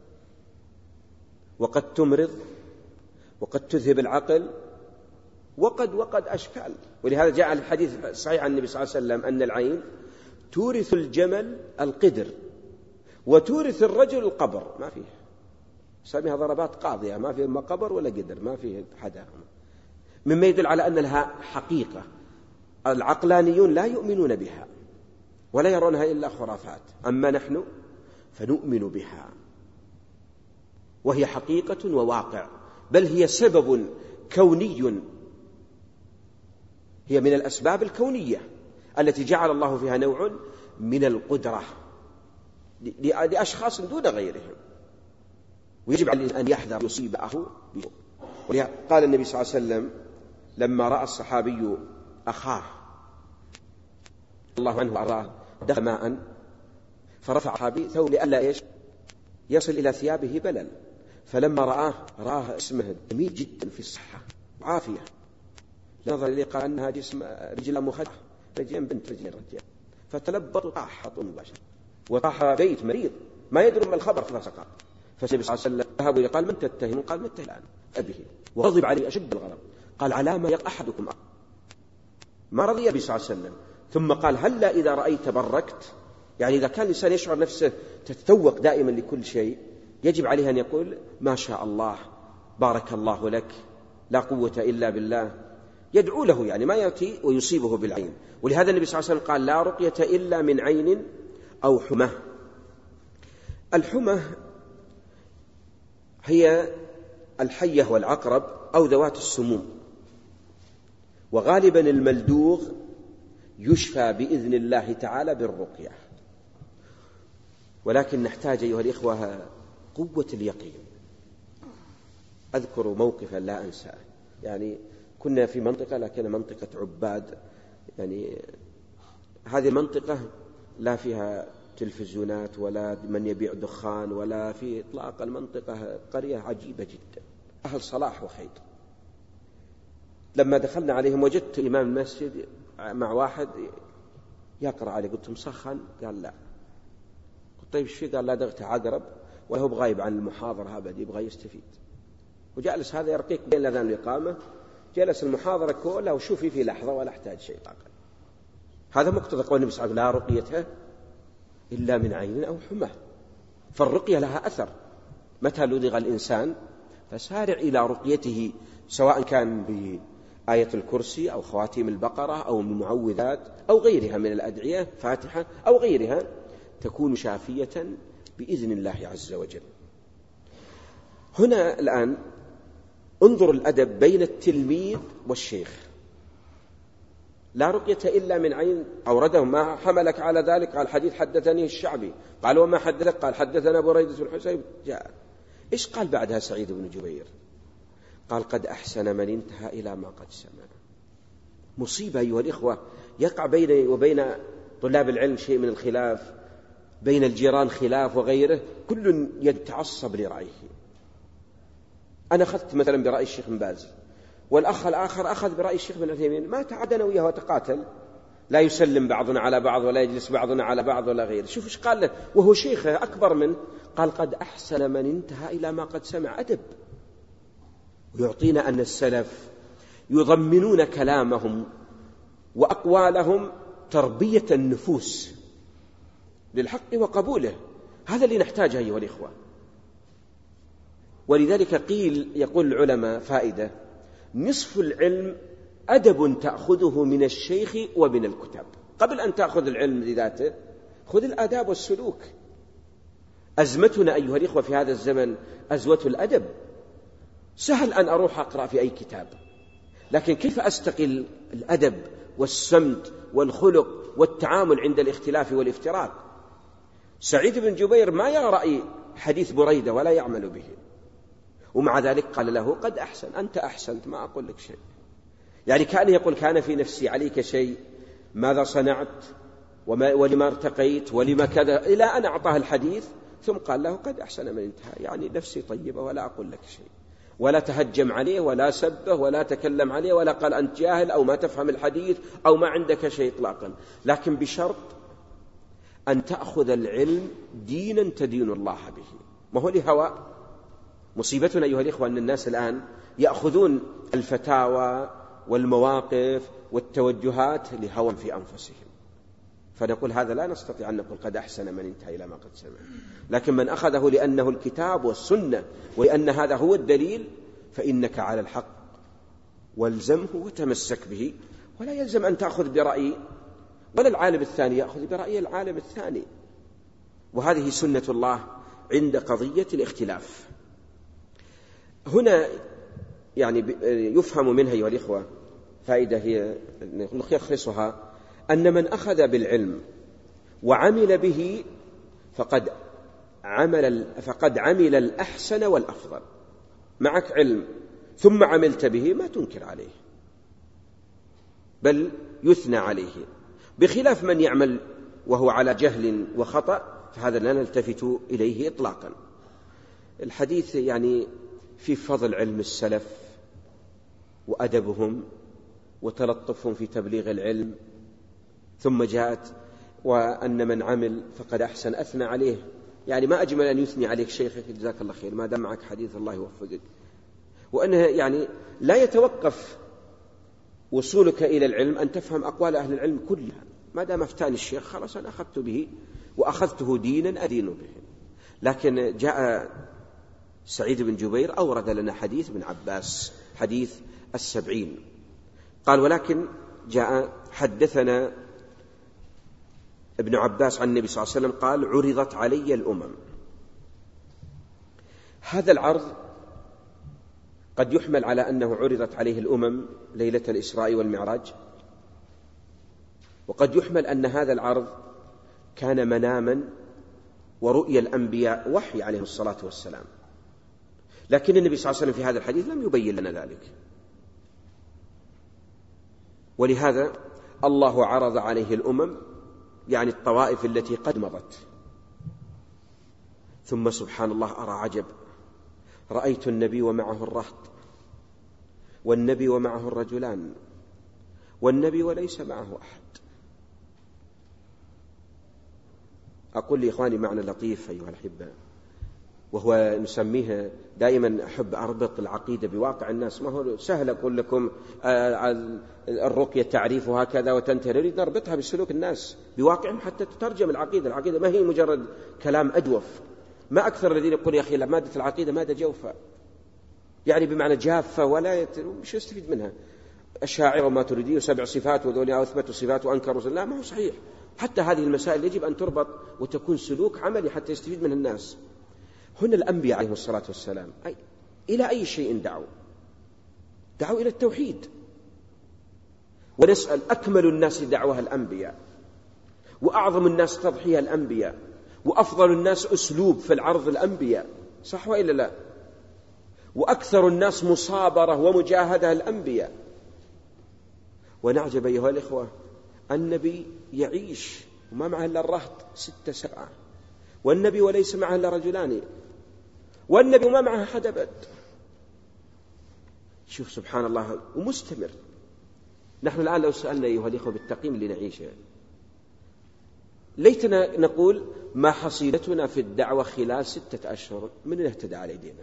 وقد تمرض وقد تذهب العقل وقد وقد أشكال. ولهذا جاء الحديث الصحيح عن النبي صلى الله عليه وسلم أن العين تورث الجمل القدر وتورث الرجل القبر، ما فيه سميها ضربات قاضية، ما فيه ما قبر ولا قدر، ما فيه حدا، مما يدل على أن لها حقيقة. العقلانيون لا يؤمنون بها ولا يرونها إلا خرافات، أما نحن فنؤمن بها، وهي حقيقة وواقع، بل هي سبب كوني، هي من الأسباب الكونية التي جعل الله فيها نوع من القدرة لأشخاص دون غيرهم، ويجب عليه أن يحذر يصيبه. ولهذا قال النبي صلى الله عليه وسلم لما رأى الصحابي أخاه الله عنه أراه دخل ماء فرفع صحابي ثوب لئلا إيش يصل إلى ثيابه بلل، فلما رآه رآه اسمه جميل جدا في الصحة وعافية، نظر إليه قال أنها جسم رجل مخدع رجل بنت رجل رجال، فتلبط وطاح مباشرة، وطاح بيت مريض ما يدري ما الخبر فسقط. فالنبي صلى الله عليه وسلم ذهب قال من تتهم؟ قال من تتهم أبيه، وغضب عليه أشد الغضب، قال على ما يقع أحدكم، ما رضي النبي صلى الله عليه وسلم، ثم قال هلا إذا رأيت بركت، يعني إذا كان الإنسان يشعر نفسه تتذوق دائما لكل شيء يجب عليه أن يقول ما شاء الله بارك الله لك لا قوة إلا بالله، يدعو له، يعني ما يأتي ويصيبه بالعين. ولهذا النبي صلى الله عليه وسلم قال لا رقية إلا من عين أو حمى. الحمى هي الحية والعقرب أو ذوات السموم، وغالبا الملدوغ يشفى بإذن الله تعالى بالرقية، ولكن نحتاج أيها الإخوة قوة اليقين. أذكر موقفا لا أنساه، يعني كنا في منطقة لكن منطقة عباد، يعني هذه المنطقة لا فيها تلفزيونات ولا من يبيع دخان ولا في إطلاق، المنطقة قرية عجيبة جدا، أهل صلاح وخير. لما دخلنا عليهم وجدت إمام المسجد مع واحد يقرأ عليه، قلت مسخن؟ قال لا. قلت طيب ايش فيه؟ قال لا دغت عقرب وهو بغايب عن المحاضرة أبدا يبغى يستفيد، وجالس هذا يرقيك بين الأذان والإقامة، جلس المحاضرة كلها وشوفي في لحظة ولا احتاج شيء طاقة. هذا مقتضى قول النبي صلى الله عليه وسلم لا رقية إلا من عين أو حمى. فالرقية لها أثر، متى لدغ الإنسان فسارع إلى رقيته، سواء كان بآية الكرسي أو خواتيم البقرة أو المعوذات أو غيرها من الأدعية، فاتحة أو غيرها، تكون شافية بإذن الله عز وجل. هنا الآن انظر الأدب بين التلميذ والشيخ. لا رقية إلا من عين. أورده ما حملك على ذلك؟ قال حديث حدثني الشعبي. قال وما حدثك؟ قال حدثنا بريدة بن الحصيب. جاء إيش قال بعدها سعيد بن جبير؟ قال قد أحسن من انتهى إلى ما قد سمع. مصيبة أيها الإخوة، يقع بيني وبين طلاب العلم شيء من الخلاف، بين الجيران خلاف وغيره، كل يتعصب لرأيه. أنا أخذت مثلا برأي الشيخ بن باز، والأخ الآخر أخذ برأي الشيخ بن عثيمين، ما تعادنا وياه وتقاتل، لا يسلم بعضنا على بعض ولا يجلس بعضنا على بعض ولا غيره. شوف إيش قال له وهو شيخه أكبر منه، قال قد أحسن من انتهى إلى ما قد سمع. أدب. ويعطينا أن السلف يضمنون كلامهم وأقوالهم تربية النفوس للحق وقبوله. هذا اللي نحتاجه أيها الإخوة. ولذلك قيل، يقول العلماء فائدة: نصف العلم أدب تأخذه من الشيخ ومن الكتاب. قبل أن تأخذ العلم لذاته خذ الآداب والسلوك. أزمتنا أيها الإخوة في هذا الزمن أزمة الأدب. سهل أن أروح أقرأ في أي كتاب، لكن كيف أستقل الأدب والسمت والخلق والتعامل عند الاختلاف والافتراق؟ سعيد بن جبير ما يرى رأي حديث بريدة ولا يعمل به، ومع ذلك قال له قد أحسن، أنت أحسنت، ما أقول لك شيء. يعني كان يقول كان في نفسي عليك شيء، ماذا صنعت وما ولما ارتقيت ولما كذا، إلى أن أعطاه الحديث ثم قال له قد أحسن من انتهى. يعني نفسي طيبة ولا أقول لك شيء، ولا تهجم عليه ولا سبه ولا تكلم عليه ولا قال أنت جاهل أو ما تفهم الحديث أو ما عندك شيء إطلاقا، لكن بشرط أن تأخذ العلم دينا تدين الله به، ما هو لهوى. مصيبتنا أيها الإخوة أن الناس الآن يأخذون الفتاوى والمواقف والتوجهات لهوى في أنفسهم، فنقول هذا لا نستطيع أن نقول قد أحسن من انتهى إلى ما قد سمع. لكن من أخذه لأنه الكتاب والسنة وأن هذا هو الدليل فإنك على الحق، والزمه وتمسك به، ولا يلزم أن تأخذ برأي ولا العالم الثاني يأخذ برأي العالم الثاني. وهذه سنة الله عند قضية الاختلاف. هنا يعني يفهم منها أيها الإخوة فائدة هي يخلصها، أن من أخذ بالعلم وعمل به فقد عمل فقد عمل الأحسن والأفضل. معك علم ثم عملت به ما تنكر عليه بل يثنى عليه، بخلاف من يعمل وهو على جهل وخطأ، فهذا لا نلتفت إليه إطلاقا. الحديث يعني في فضل علم السلف وأدبهم وتلطفهم في تبليغ العلم، ثم جاءت وأن من عمل فقد أحسن، أثنى عليه. يعني ما أجمل أن يثني عليك شيخك جزاك الله خير ما دام معك حديث الله يوفقك، وأنه يعني لا يتوقف وصولك إلى العلم أن تفهم أقوال أهل العلم كلها. ما دام أفتاني الشيخ خلاص أنا أخذت به وأخذته دينا أدين به. لكن جاء سعيد بن جبير أورد لنا حديث ابن عباس، حديث السبعين، قال ولكن جاء حدثنا ابن عباس عن النبي صلى الله عليه وسلم قال عرضت علي الأمم. هذا العرض قد يحمل على أنه عرضت عليه الأمم ليلة الإسراء والمعراج، وقد يحمل أن هذا العرض كان مناما ورؤيا الأنبياء وحي عليه الصلاة والسلام، لكن النبي صلى الله عليه وسلم في هذا الحديث لم يبين لنا ذلك. ولهذا الله عرض عليه الأمم، يعني الطوائف التي قد مضت. ثم سبحان الله أرى عجب، رأيت النبي ومعه الرهط، والنبي ومعه الرجلان، والنبي وليس معه أحد. أقول لإخواني معنى لطيف أيها الأحبة، وهو نسميه دائما أحب أربط العقيدة بواقع الناس. ما هو سهل أقول لكم الرقية تعريف هكذا وتنتهي، نريد نربطها بسلوك الناس بواقعهم حتى تترجم العقيدة. العقيدة ما هي مجرد كلام أدوف. ما أكثر الذين يقول يا أخي مادة العقيدة مادة جوفة، يعني بمعنى جافة ولا يت... مش يستفيد منها. الشاعر وما تريديه وسبع صفات وذولي أثبتوا صفات وأنكروا، لا ما هو صحيح. حتى هذه المسائل يجب أن تربط وتكون سلوك عملي حتى يستفيد من الناس. هنا الأنبياء عليهم الصلاة والسلام أي إلى أي شيء دعوا؟ دعوا إلى التوحيد، ونسأل أكمل الناس دعوة الأنبياء، وأعظم الناس تضحية الأنبياء، وأفضل الناس أسلوب في العرض الأنبياء، صح وإلا لا؟ وأكثر الناس مصابرة ومجاهدة الأنبياء. ونعجب أيها الإخوة، النبي يعيش وما معه إلا الرهط ستة سبعة، والنبي وليس معه إلا رجلان، والنبي وما معه أحد أبد. شوف سبحان الله، ومستمر. نحن الآن لو سألنا أيها الإخوة بالتقييم اللي نعيشه، ليتنا نقول ما حصيلتنا في الدعوة خلال ستة أشهر، من اهتدى على يدينا؟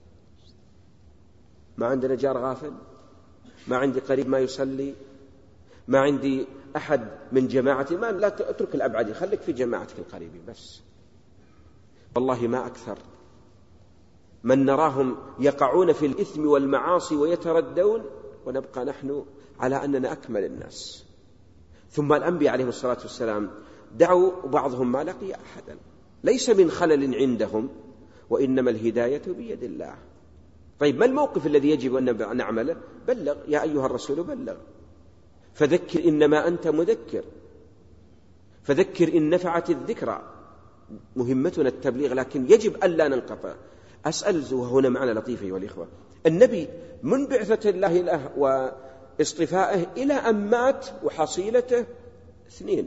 ما عندنا جار غافل، ما عندي قريب ما يصلي، ما عندي أحد من جماعتي، ما لا تترك الأبعد، خليك في جماعتك القريبين بس. والله ما أكثر من نراهم يقعون في الإثم والمعاصي ويتردون، ونبقى نحن على أننا أكمل الناس. ثم الأنبياء عليهم الصلاة والسلام دعوا بعضهم ما لقي أحدا، ليس من خلل عندهم، وإنما الهداية بيد الله. طيب ما الموقف الذي يجب أن نعمله؟ بلغ يا أيها الرسول، بلغ، فذكر إنما أنت مذكر، فذكر إن نفعت الذكرى. مهمتنا التبليغ، لكن يجب ألا ننقطع. أسأل وهنا معنى لطيف أيها الإخوة، النبي من بعثة الله له واصطفائه إلى أن مات وحصيلته اثنين،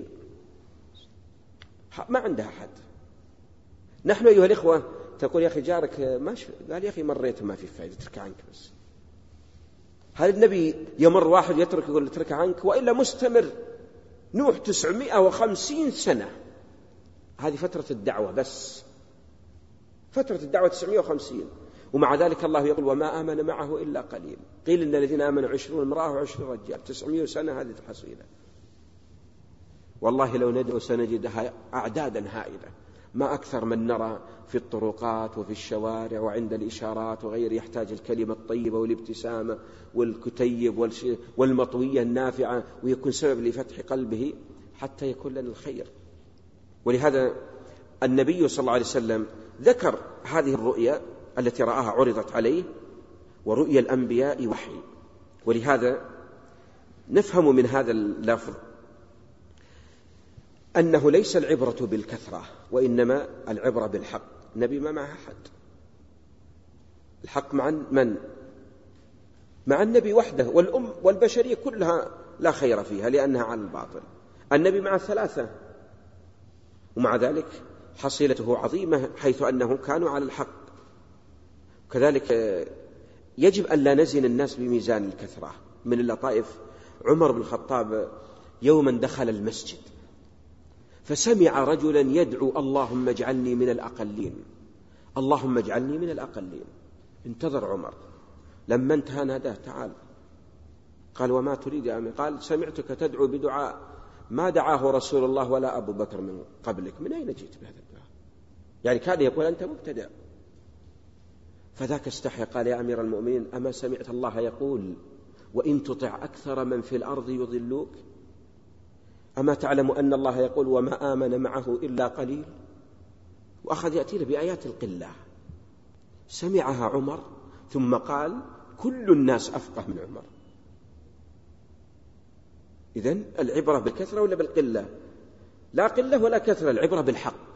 ما عندها أحد. نحن أيها الإخوة تقول يا أخي جارك ما شف... قال يا أخي مريت ما في فائدة، ترك عنك بس. هل النبي يمر واحد يترك يقول ترك عنك؟ وإلا مستمر. نوح تسعمائة وخمسين سنة، هذه فترة الدعوة بس، فترة الدعوة تسعمائة وخمسين، ومع ذلك الله يقول وما آمن معه إلا قليل. قيل إن الذين آمنوا عشرون امرأة وعشرون رجال، تسعمائة سنة هذه الحصيلة. والله لو ندعو سنجدها أعدادا هائلة، ما أكثر من نرى في الطرقات وفي الشوارع وعند الإشارات وغير، يحتاج الكلمة الطيبة والابتسامة والكتيب والمطوية النافعة، ويكون سبب لفتح قلبه حتى يكون لنا الخير. ولهذا النبي صلى الله عليه وسلم ذكر هذه الرؤيا التي رآها عرضت عليه، ورؤيا الأنبياء وحي. ولهذا نفهم من هذا اللفظ أنه ليس العبرة بالكثرة، وإنما العبرة بالحق. النبي ما معه أحد، الحق مع من؟ مع النبي وحده، والأم والبشرية كلها لا خير فيها لأنها على الباطل. النبي مع ثلاثة، ومع ذلك حصيلته عظيمة حيث أنهم كانوا على الحق. كذلك يجب أن لا نزن الناس بميزان الكثرة. من اللطائف عمر بن الخطاب يوما دخل المسجد فسمع رجلا يدعو اللهم اجعلني من الأقلين، اللهم اجعلني من الأقلين. انتظر عمر، لما انتهى ناداه تعال. قال وما تريد يا أمي؟ قال سمعتك تدعو بدعاء ما دعاه رسول الله ولا أبو بكر من قبلك، من أين جئت بهذا الدعاء؟ يعني كان يقول أنت مبتدع. فذاك استحي قال يا أمير المؤمنين أما سمعت الله يقول وإن تطع أكثر من في الأرض يضلوك؟ أما تعلم أن الله يقول وما آمن معه إلا قليل؟ وأخذ يأتينا بآيات القلة. سمعها عمر ثم قال كل الناس أفقه من عمر. إذن العبرة بالكثرة ولا بالقلة؟ لا قلة ولا كثرة، العبرة بالحق.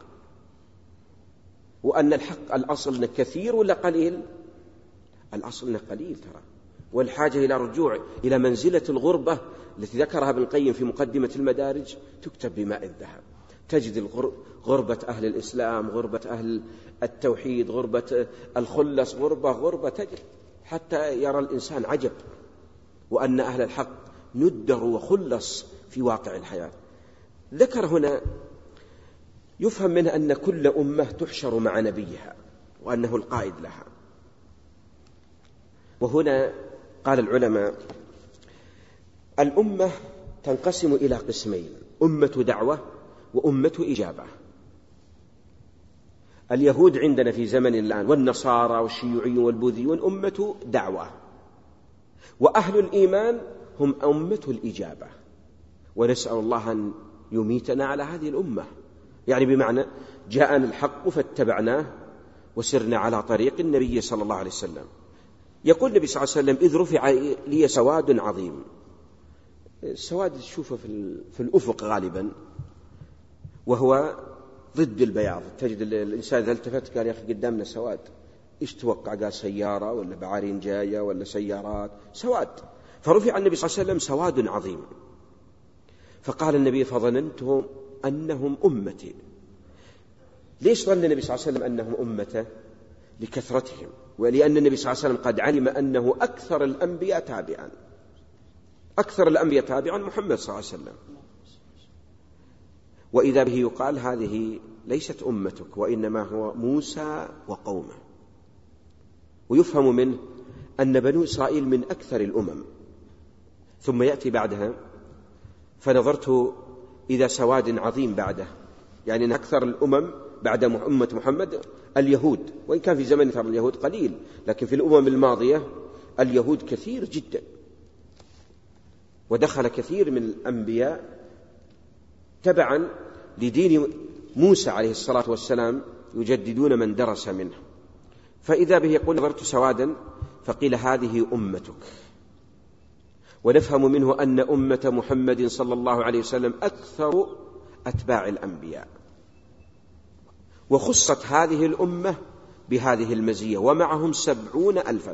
وأن الحق الأصل أنه كثير ولا قليل؟ الأصل أنه قليل ترى، والحاجة إلى رجوع إلى منزلة الغربة التي ذكرها ابن القيم في مقدمة المدارج تكتب بماء الذهب. تجد غربة أهل الإسلام، غربة أهل التوحيد، غربة الخلص، غربة غربة تجد حتى يرى الإنسان عجب، وأن أهل الحق ندروا وخلص في واقع الحياة. ذكر هنا يفهم منه أن كل أمة تحشر مع نبيها وأنه القائد لها. وهنا قال العلماء الأمة تنقسم إلى قسمين، أمة دعوة وأمة إجابة. اليهود عندنا في زمن الآن والنصارى والشيوعيون والبوذيون أمة دعوة، وأهل الإيمان هم أمة الإجابة. ونسأل الله أن يميتنا على هذه الأمة، يعني بمعنى جاءنا الحق فاتبعناه وسرنا على طريق النبي صلى الله عليه وسلم. يقول النبي صلى الله عليه وسلم إذ رفع لي سواد عظيم، السواد تشوفه في الأفق غالبا، وهو ضد البياض. تجد الإنسان إذا التفت قال يا أخي قدامنا سواد، إيش توقع؟ قال سيارة ولا بعارين جاية ولا سيارات، سواد. فرفع النبي صلى الله عليه وسلم سواد عظيم، فقال النبي فظننتهم أنهم أمتي. ليش ظن النبي صلى الله عليه وسلم أنهم أمته؟ لكثرتهم، ولأن النبي صلى الله عليه وسلم قد علم أنه أكثر الأنبياء تابعا، أكثر الأنبياء تابعا محمد صلى الله عليه وسلم. وإذا به يقال هذه ليست أمتك، وإنما هو موسى وقومه. ويفهم منه أن بنو إسرائيل من أكثر الأمم. ثم يأتي بعدها فنظرت إذا سواد عظيم بعده، يعني أن أكثر الأمم بعد أمة محمد اليهود، وإن كان في زمن ترى اليهود قليل، لكن في الأمم الماضية اليهود كثير جدا، ودخل كثير من الأنبياء تبعا لدين موسى عليه الصلاة والسلام يجددون من درس منه. فإذا به يقول نظرت سوادا فقيل هذه أمتك. ونفهم منه أن أمة محمد صلى الله عليه وسلم أكثر أتباع الأنبياء، وخصت هذه الأمة بهذه المزية، ومعهم سبعون ألفا.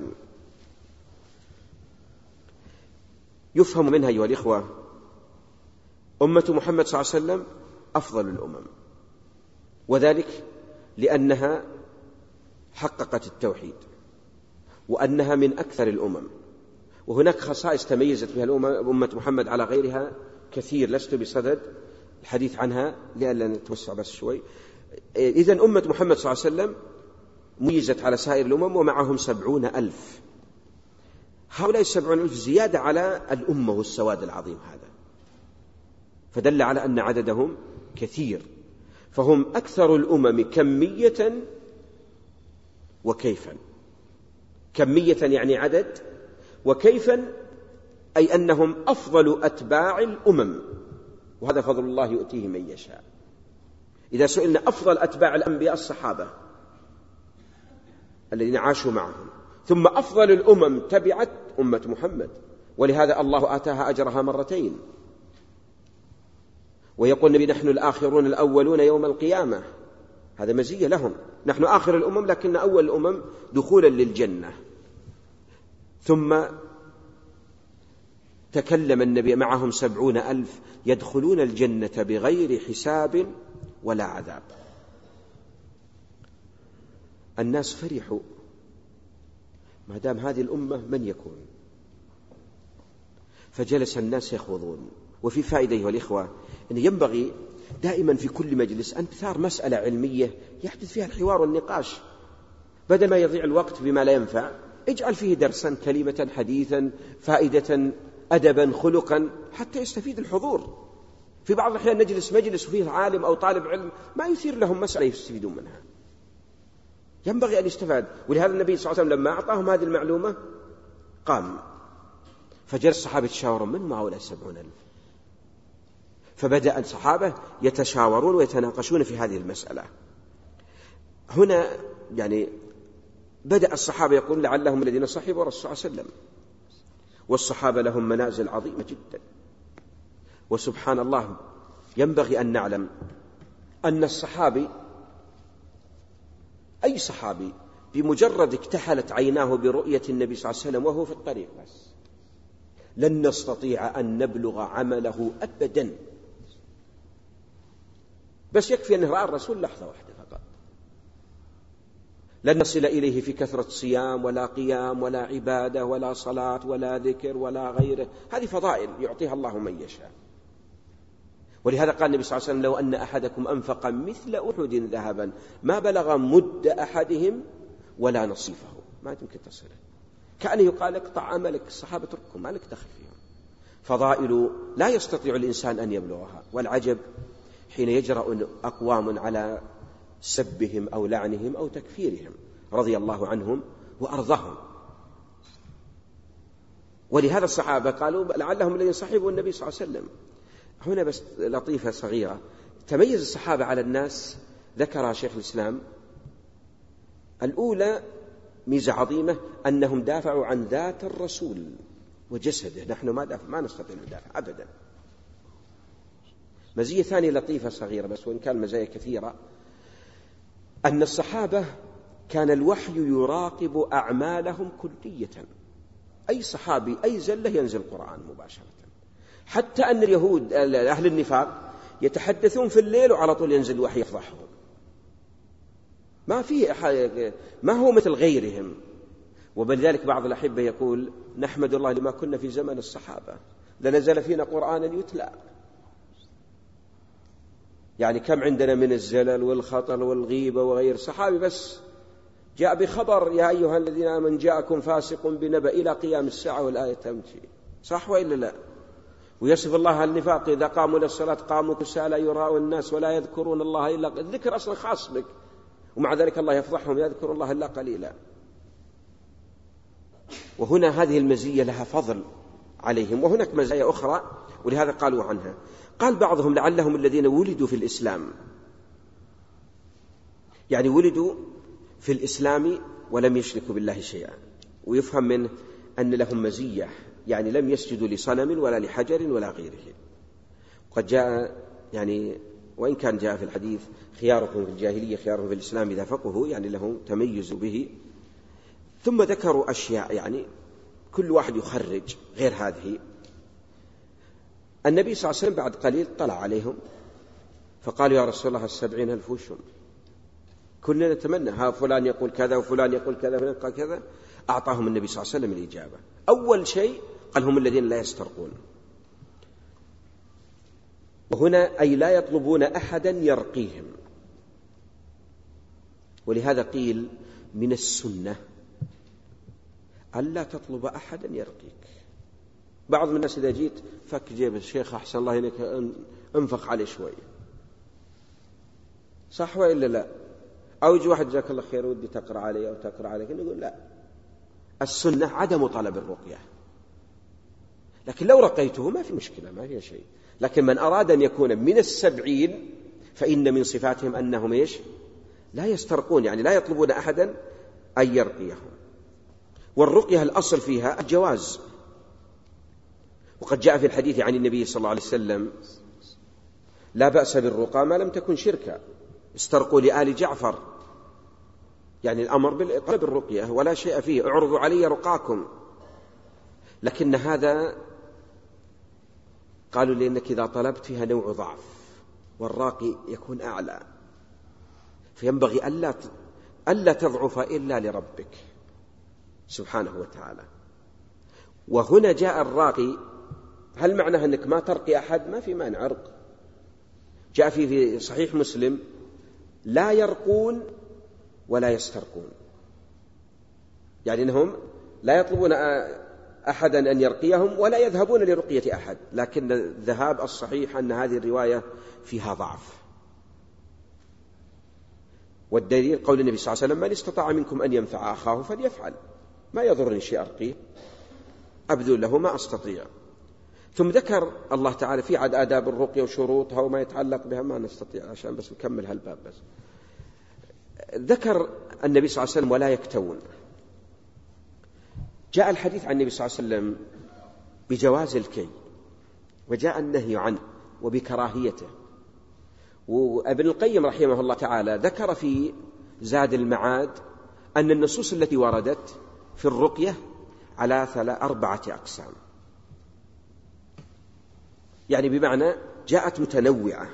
يفهم منها أيها الإخوة أمة محمد صلى الله عليه وسلم أفضل الأمم، وذلك لأنها حققت التوحيد، وأنها من أكثر الأمم. وهناك خصائص تميزت بها أمة محمد على غيرها كثير، لست بصدد الحديث عنها لأننا نتوسع بس شوي. إذن أمة محمد صلى الله عليه وسلم ميزت على سائر الأمم، ومعهم سبعون ألف. هؤلاء السبعون ألف زيادة على الأمة والسواد العظيم هذا، فدل على أن عددهم كثير، فهم أكثر الأمم كمية وكيفا. كمية يعني عدد، وكيفا أي أنهم أفضل أتباع الأمم، وهذا فضل الله يؤتيه من يشاء. إذا سئلنا أفضل أتباع الأنبياء الصحابة الذين عاشوا معهم، ثم أفضل الأمم تبعت أمة محمد، ولهذا الله آتاها أجرها مرتين. ويقول النبي نحن الآخرون الأولون يوم القيامة، هذا مزية لهم، نحن آخر الأمم لكن أول الأمم دخولا للجنة. ثم تكلم النبي معهم سبعون ألف يدخلون الجنة بغير حساب ولا عذاب. الناس فرحوا ما دام هذه الأمة من يكون، فجلس الناس يخوضون. وفي فائدة أيها الإخوة أن ينبغي دائما في كل مجلس أن تثار مسألة علمية يحدث فيها الحوار والنقاش، بدل ما يضيع الوقت بما لا ينفع. اجعل فيه درسا، كلمة، حديثا، فائدة، أدبا، خلقا، حتى يستفيد الحضور. في بعض الأحيان نجلس مجلس وفيه عالم أو طالب علم ما يثير لهم مسألة يستفيدون منها، ينبغي أن يستفاد. ولهذا النبي صلى الله عليه وسلم لما أعطاهم هذه المعلومة قام، فجلس الصحابة يتشاورون من هؤلاء السبعون ألف، فبدأ الصحابة يتشاورون ويتناقشون في هذه المسألة. هنا يعني بدأ الصحابة يقول لعلهم الذين صحبوا رسول الله صلى الله عليه وسلم، والصحابة لهم منازل عظيمة جدا. وسبحان الله ينبغي أن نعلم أن الصحابي أي صحابي بمجرد اكتحلت عيناه برؤية النبي صلى الله عليه وسلم وهو في الطريق بس لن نستطيع أن نبلغ عمله أبدا، بس يكفي أنه رأى الرسول لحظة واحدة فقط. لن نصل إليه في كثرة صيام ولا قيام ولا عبادة ولا صلاة ولا ذكر ولا غيره، هذه فضائل يعطيها الله من يشاء. ولهذا قال النبي صلى الله عليه وسلم لو أن أحدكم أنفق مثل أحد ذهبا ما بلغ مد أحدهم ولا نصيفه، ما يمكن تصله. كأنه يقال اقطع عملك، الصحابة اتركهم ما لك دخل فيهم. فضائل لا يستطيع الإنسان أن يبلغها. والعجب حين يجرأ أقوام على سبهم أو لعنهم أو تكفيرهم رضي الله عنهم وأرضهم. ولهذا الصحابة قالوا لعلهم الذين صحبوا النبي صلى الله عليه وسلم. هنا بس لطيفة صغيرة، تميز الصحابة على الناس ذكر شيخ الإسلام. الأولى ميزة عظيمة أنهم دافعوا عن ذات الرسول وجسده، نحن ما, ما نستطيع ندافع أبدا. مزية ثانية لطيفة صغيرة بس وإن كان مزايا كثيرة، أن الصحابة كان الوحي يراقب أعمالهم كلية، أي صحابي أي زلة ينزل القرآن مباشرة، حتى أن اليهود أهل النفاق يتحدثون في الليل وعلى طول ينزل الوحي يفضحهم، ما فيه ما هو مثل غيرهم. وبذلك بعض الأحبة يقول نحمد الله لما كنا في زمن الصحابة لنزل فينا قرآن يتلى. يعني كم عندنا من الزلل والخطر والغيبة وغير. صحابي بس جاء بخبر يا أيها الذين آمنوا جاءكم فاسق بنبأ إلى قيام الساعة والآية تمشي، صح وإلا لا؟ ويصف الله النفاق إذا قاموا للصلاة قاموا كسالى يراءون الناس ولا يذكرون الله إلا، الذكر أصلا خاص بك، ومع ذلك الله يفضحهم يذكر الله إلا قليلا. وهنا هذه المزية لها فضل عليهم. وهناك مزايا أخرى ولهذا قالوا عنها. قال بعضهم لعلهم الذين ولدوا في الإسلام، يعني ولدوا في الإسلام ولم يشركوا بالله شيئا، ويفهم منه أن لهم مزية، يعني لم يسجدوا لصنم ولا لحجر ولا غيره. قد جاء يعني وإن كان جاء في الحديث خياركم في الجاهلية خياركم في الإسلام إذا فقهوا، يعني لهم تميز به. ثم ذكروا أشياء يعني كل واحد يخرج غير هذه. النبي صلى الله عليه وسلم بعد قليل طلع عليهم فقالوا يا رسول الله السبعين ألف وشم، كلنا نتمنى ها فلان يقول كذا وفلان يقول كذا وفلان يقول كذا. أعطاهم النبي صلى الله عليه وسلم الإجابة. أول شيء قال هم الذين لا يسترقون، وهنا أي لا يطلبون أحدا يرقيهم. ولهذا قيل من السنة ألا تطلب أحدا يرقيك. بعض الناس إذا جيت فك جيب الشيخ أحسن الله إليك انفخ عليه شوي، صح وإلا لا؟ أو يجي واحد جزاك الله خير ودي تقرأ علي أو تقرأ عليك، نقول لا، السنة عدم طلب الرقية. لكن لو رقيته ما في مشكلة، ما فيها شيء. لكن من أراد أن يكون من السبعين فإن من صفاتهم أنهم إيش؟ لا يسترقون، يعني لا يطلبون أحدا أن يرقيهم. والرقية الأصل فيها الجواز. وقد جاء في الحديث عن النبي صلى الله عليه وسلم لا بأس بالرقى ما لم تكن شركا، استرقوا لآل جعفر، يعني الأمر بالرقية ولا شيء فيه، اعرضوا علي رقاكم. لكن هذا قالوا لأنك إذا طلبت فيها نوع ضعف، والراقي يكون أعلى، فينبغي ألا ألا تضعف إلا لربك سبحانه وتعالى. وهنا جاء الراقي، هل معناه أنك ما ترقي أحد؟ ما في مانع عرق. جاء في صحيح مسلم لا يرقون ولا يسترقون، يعني أنهم لا يطلبون أحدا أن يرقيهم ولا يذهبون لرقية أحد. لكن الذهاب الصحيح أن هذه الرواية فيها ضعف. والدليل قول النبي صلى الله عليه وسلم من استطاع منكم أن ينفع أخاه فليفعل، ما يضرني شيء أرقيه، أبذل له ما أستطيع. ثم ذكر الله تعالى في عد آداب الرقية وشروطها وما يتعلق بها، ما نستطيع عشان بس نكمل هالباب. بس ذكر النبي صلى الله عليه وسلم ولا يكتوون. جاء الحديث عن النبي صلى الله عليه وسلم بجواز الكي، وجاء النهي عنه وبكراهيته. وابن القيم رحمه الله تعالى ذكر في زاد المعاد أن النصوص التي وردت في الرقية على أربعة أقسام، يعني بمعنى جاءت متنوعة.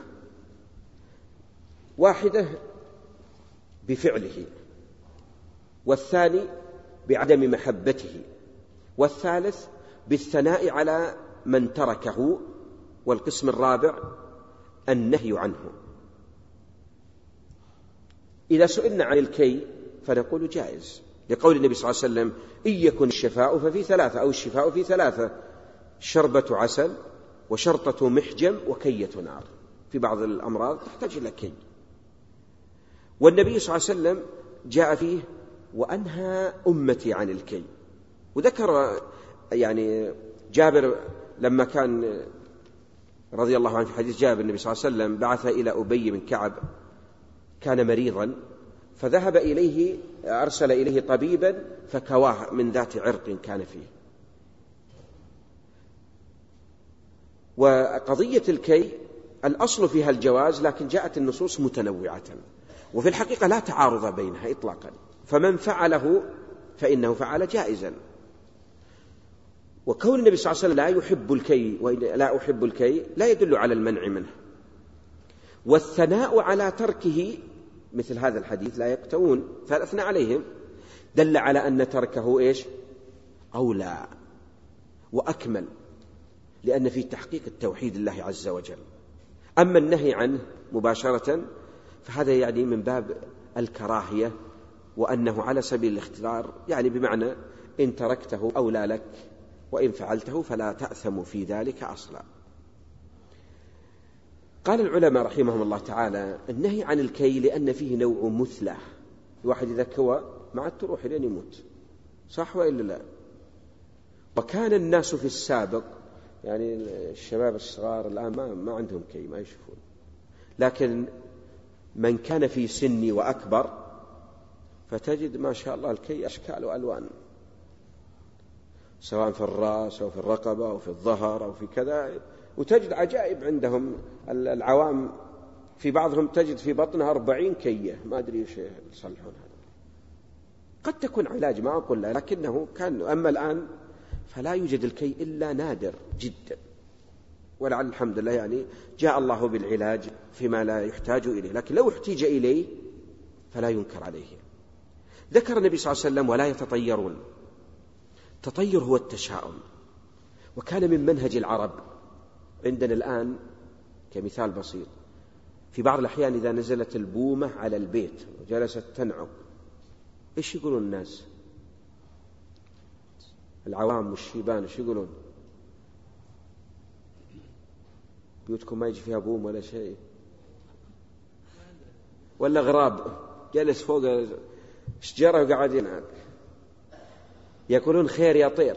واحدة بفعله، والثاني بعدم محبته، والثالث بالثناء على من تركه، والقسم الرابع النهي عنه. إذا سئلنا عن الكي فنقول جائز، لقول النبي صلى الله عليه وسلم إن يكن الشفاء ففي ثلاثة، أو الشفاء في ثلاثة: شربة عسل وشرطة محجم وكية نار. في بعض الأمراض تحتاج إلى كي. والنبي صلى الله عليه وسلم جاء فيه وأنهى أمتي عن الكي. وذكر يعني جابر لما كان رضي الله عنه في حديث جابر النبي صلى الله عليه وسلم بعث إلى أبي بن كعب، كان مريضا فذهب إليه، أرسل إليه طبيبا فكواه من ذات عرق كان فيه. وقضية الكي الأصل فيها الجواز، لكن جاءت النصوص متنوعة، وفي الحقيقة لا تعارض بينها إطلاقا، فمن فعله فإنه فعل جائزا. وكون النبي صلى الله عليه وسلم لا يحب الكي ولا أحب الكي لا يدل على المنع منه. والثناء على تركه مثل هذا الحديث لا يقتوون فأثنى عليهم دل على أن تركه إيش؟ أولى وأكمل، لأن في تحقيق التوحيد الله عز وجل. أما النهي عنه مباشرة فهذا يعني من باب الكراهية، وأنه على سبيل الاختيار، يعني بمعنى إن تركته أولى لك، وإن فعلته فلا تأثم في ذلك أصلا. قال العلماء رحمهم الله تعالى النهي عن الكي لأن فيه نوع مثلة، الواحد إذا كوى ما عاد تروح لين يموت، صح وإلا لا؟ وكان الناس في السابق، يعني الشباب الصغار الآن ما, ما عندهم كي، ما يشوفون، لكن من كان في سني وأكبر فتجد ما شاء الله الكي أشكال وألوان، سواء في الرأس أو في الرقبة أو في الظهر أو في كذا، وتجد عجائب عندهم العوام، في بعضهم تجد في بطنها أربعين كية، ما أدري إيش يصلحون هذا. قد تكون علاج ما أقول لا، لكنه كان. أما الآن فلا يوجد الكي إلا نادر جدا، ولعل الحمد لله يعني جاء الله بالعلاج فيما لا يحتاج إليه، لكن لو احتاج إليه فلا ينكر عليه. ذكر النبي صلى الله عليه وسلم ولا يتطيرون. التطير هو التشاؤم، وكان من منهج العرب. عندنا الآن كمثال بسيط، في بعض الأحيان إذا نزلت البومة على البيت وجلست تنعق، إيش يقولون الناس العوام والشيبان؟ إيش يقولون؟ بيوتكم ما يجي فيها بوم ولا شيء، ولا غراب جلس فوق شجرة وقاعد ينعق، يقولون خير يا طير،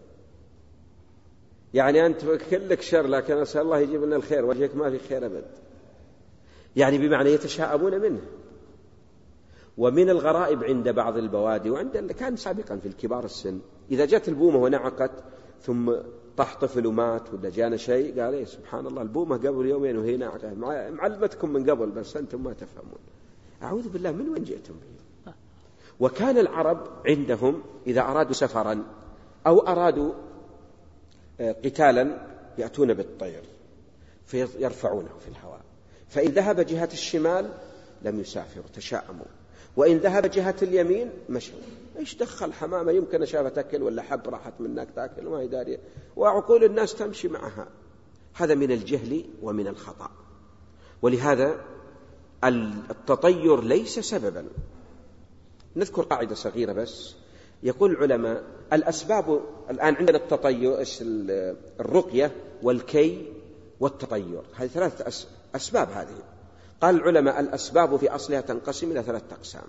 يعني أنت كلك شر، لكن أسأل الله يجيب لنا الخير، وجهك ما في خير أبد، يعني بمعنى يتشاءمون منه. ومن الغرائب عند بعض البوادي، وعند اللي كان سابقا في الكبار السن، إذا جاءت البومة ونعقت ثم طح طفل ومات ولا جانا شيء، قال إيه سبحان الله البومة قبل يومين وهي ناعقة، معلمتكم من قبل بس أنتم ما تفهمون. أعوذ بالله، من وين جئتم به؟ وكان العرب عندهم إذا أرادوا سفرا أو أرادوا قتالا يأتون بالطير فيرفعونه في الهواء، فإن ذهب جهة الشمال لم يسافروا تشاءموا، وإن ذهب جهة اليمين مشوا. إيش دخل حمامة يمكن شافة تأكل ولا حب راحت منك تأكل وما هي دارية، وعقول الناس تمشي معها. هذا من الجهل ومن الخطأ. ولهذا التطير ليس سببا. نذكر قاعدة صغيرة بس، يقول العلماء الأسباب الآن عندنا التطير، الرقية والكي والتطير، هذه ثلاثة أسباب. هذه قال العلماء الأسباب في أصلها تنقسم إلى ثلاثة أقسام.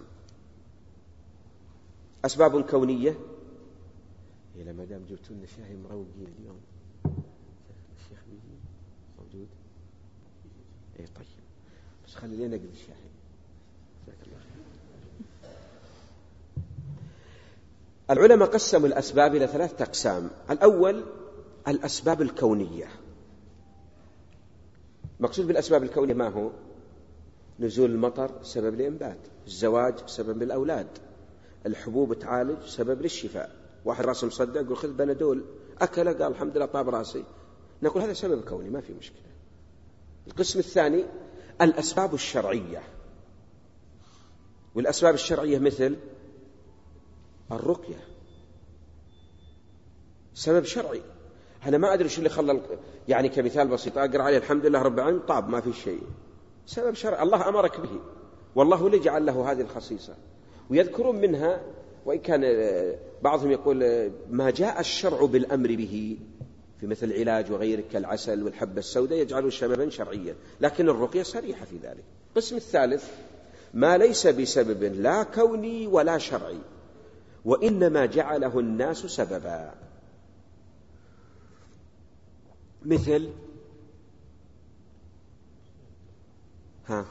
أسباب كونية، إلى ما دام جبتوا لنا شاهي مروقين اليوم، الشيخ بيجي موجود؟ إيه طيب، بس خلي لنا نقل الشاهي. جزاك الله خير. العلماء قسموا الأسباب إلى ثلاثة أقسام. الأول الأسباب الكونية. مقصود بالأسباب الكونية ما هو؟ نزول المطر سبب لإنبات، الزواج سبب للأولاد، الحبوب تعالج سبب للشفاء. واحد راسه مصدق يقول خذ بنادول، أكله قال الحمد لله طاب راسي، نقول هذا سبب كوني ما في مشكلة. القسم الثاني الأسباب الشرعية، والأسباب الشرعية مثل الرقية سبب شرعي، أنا ما أدري شو اللي خلى، يعني كمثال بسيط أقرأ عليه الحمد لله رب العالمين طاب ما في شيء، سبب شرعي الله أمرك به، والله اللي جعل له هذه الخصيصة. ويذكرون منها، وإن كان بعضهم يقول ما جاء الشرع بالأمر به في مثل العلاج وغيره كالعسل والحبة السوداء يجعله سببا شرعيا، لكن الرقية صريحة في ذلك. القسم الثالث ما ليس بسبب لا كوني ولا شرعي، وإنما جعله الناس سببا، مثل ها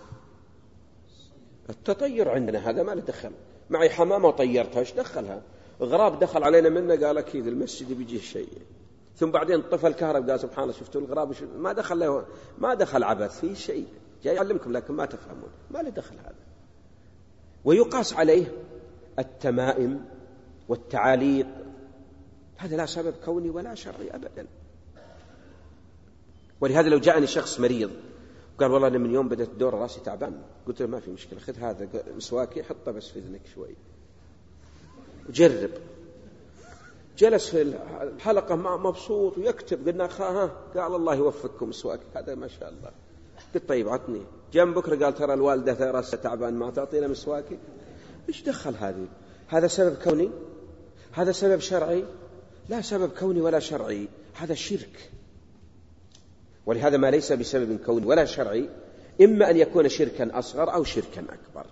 التطير عندنا هذا ما له دخل، معي حمامة وطيرتها ايش دخلها؟ غراب دخل علينا منه قال أكيد المسجد بيجيه شيء، ثم بعدين طفى الكهرب قال سبحان الله شفتوا الغراب ما دخل له، ما دخل عبث في شيء، جاي يعلمكم لكن ما تفهمون، ما له دخل هذا. ويقاس عليه التمائم والتعاليق، هذا لا سبب كوني ولا شرعي أبدا. ولهذا لو جاءني شخص مريض قال والله أنا من يوم بدأت دور راسي تعبان، قلت له ما في مشكلة، خذ هذا مسواكي حطه بس في إذنك شوي وجرب. جلس في الحلقة مبسوط ويكتب، قلنا ها قال الله يوفقكم مسواك، هذا ما شاء الله. قلت طيب عطني. جنب بكرة قال ترى الوالدة راسها تعبان ما تعطينا مسواكي. إيش دخل هذه؟ هذا سبب كوني؟ هذا سبب شرعي؟ لا سبب كوني ولا شرعي، هذا شرك. ولهذا ما ليس بسبب كوني ولا شرعي إما أن يكون شركا أصغر أو شركا أكبر.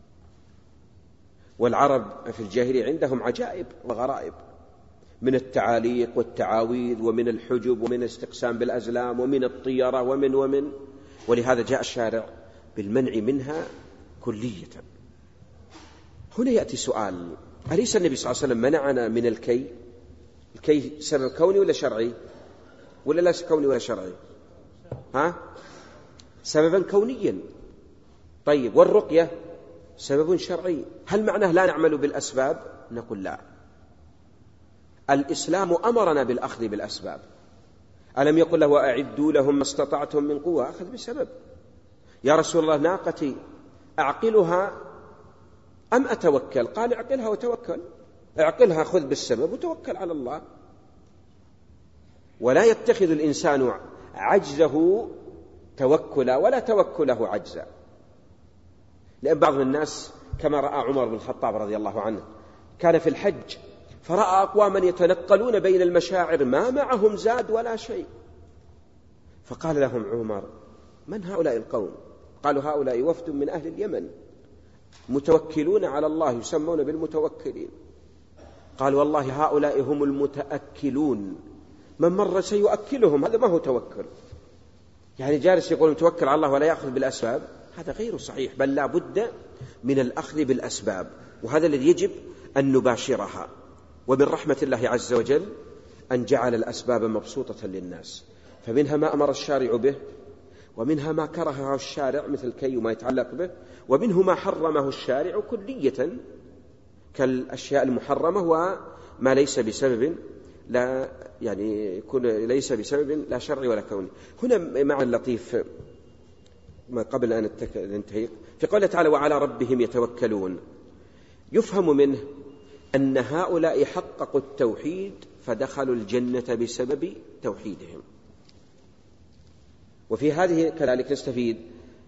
والعرب في الجاهلية عندهم عجائب وغرائب من التعاليق والتعاويذ ومن الحجب ومن الاستقسام بالأزلام ومن الطيرة ومن ومن ولهذا جاء الشارع بالمنع منها كلية. هنا يأتي سؤال: أليس النبي صلى الله عليه وسلم منعنا من الكي؟ الكي سبب كوني ولا شرعي؟ ولا لا كوني ولا شرعي؟ ها؟ سببا كونيا. طيب والرقية سبب شرعي، هل معناه لا نعمل بالأسباب؟ نقول لا، الإسلام أمرنا بالأخذ بالأسباب. ألم يقل له وأعدوا لهم ما استطعتم من قوة؟ أخذ بسبب. يا رسول الله ناقتي أعقلها أم أتوكل؟ قال اعقلها وتوكل، اعقلها خذ بالسبب وتوكل على الله. ولا يتخذ الإنسان عجزه توكلا ولا توكله عجزا، لأن بعض الناس كما رأى عمر بن الخطاب رضي الله عنه كان في الحج فرأى أقواما يتنقلون بين المشاعر ما معهم زاد ولا شيء، فقال لهم عمر: من هؤلاء القوم؟ قالوا: هؤلاء وفد من أهل اليمن متوكلون على الله يسمون بالمتوكلين. قال: والله هؤلاء هم المتأكلون، من مر سيؤكلهم، هذا ما هو توكل. يعني جالس يقول متوكل على الله ولا يأخذ بالأسباب، هذا غير صحيح، بل لا بد من الأخذ بالأسباب، وهذا الذي يجب أن نباشرها. ومن رحمة الله عز وجل أن جعل الأسباب مبسوطة للناس، فمنها ما أمر الشارع به، ومنها ما كرهه الشارع مثل كي وما يتعلق به، ومنه ما حرمه الشارع كلية كالأشياء المحرمة وما ليس بسبب لا يعني يكون ليس بسبب لا شرعي ولا كوني. هنا معنى اللطيف ما قبل أن ننتهي في قوله تعالى: وعلى ربهم يتوكلون، يفهم منه أن هؤلاء حققوا التوحيد فدخلوا الجنة بسبب توحيدهم. وفي هذه كذلك نستفيد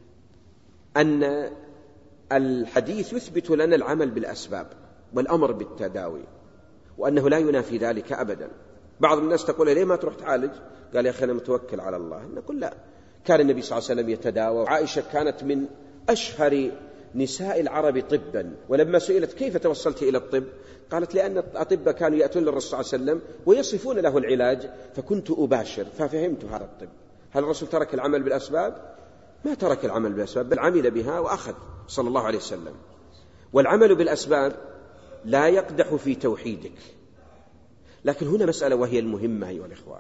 أن الحديث يثبت لنا العمل بالأسباب والأمر بالتداوي، وأنه لا ينافي ذلك أبدا. بعض الناس تقول: ليه ما تروح تعالج؟ قال: يا أخي أنا متوكل على الله. نقول: لا، كان النبي صلى الله عليه وسلم يتداوى، وعائشة كانت من أشهر نساء العرب طبا، ولما سئلت كيف توصلت إلى الطب قالت: لأن الأطباء كانوا يأتون للرسول صلى الله عليه وسلم ويصفون له العلاج فكنت أباشر ففهمت هذا الطب. هل الرسول ترك العمل بالأسباب؟ ما ترك العمل بالأسباب، بل عمل بها وأخذ صلى الله عليه وسلم. والعمل بالأسباب لا يقدح في توحيدك، لكن هنا مسألة وهي المهمة أيها الإخوة: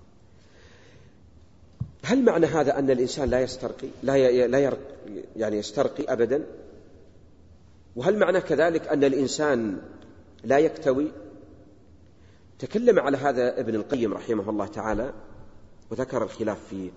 هل معنى هذا أن الإنسان لا يسترقي لا لا يرق يعني يسترقي أبدا؟ وهل معنى كذلك أن الإنسان لا يكتوي؟ تكلم على هذا ابن القيم رحمه الله تعالى، وذكر الخلاف في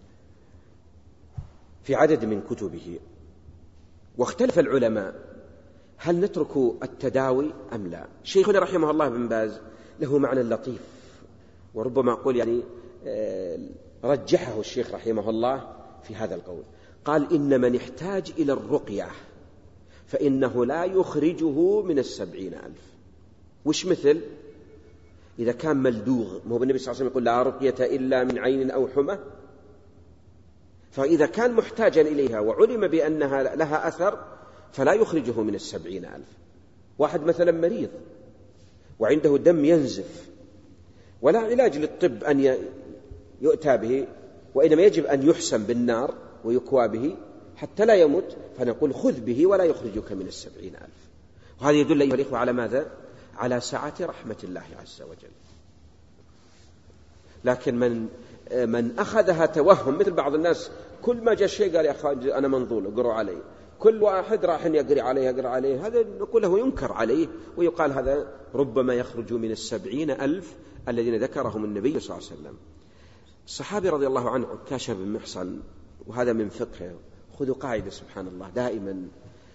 في عدد من كتبه، واختلف العلماء هل نترك التداوي أم لا. شيخنا رحمه الله بن باز له معنى لطيف، وربما أقول يعني رجحه الشيخ رحمه الله في هذا القول. قال: إن من احتاج إلى الرقية فإنه لا يخرجه من السبعين ألف. وش مثل؟ إذا كان ملدوغ، مو بالنبي صلى الله عليه وسلم يقول: لا رقية إلا من عين أو حمى؟ فإذا كان محتاجا إليها وعلم بأنها لها أثر فلا يخرجه من السبعين ألف. واحد مثلا مريض وعنده دم ينزف ولا علاج للطب أن يؤتى به، وإنما يجب أن يحسن بالنار ويكوى به حتى لا يموت، فنقول: خذ به ولا يخرجك من السبعين ألف. وهذا يدل أيها الإخوة على ماذا؟ على سعة رحمة الله عز وجل. لكن من من أخذها توهم مثل بعض الناس، كل ما جاء شيء قال يا أخي أنا منظول اقرأوا علي، كل واحد راح يقرأ عليه يقرأ عليه، هذا نقول له ينكر عليه، ويقال هذا ربما يخرج من السبعين ألف الذين ذكرهم النبي صلى الله عليه وسلم. الصحابي رضي الله عنه عكاشة بن محصن، وهذا من فقهه. خذوا قاعدة سبحان الله، دائما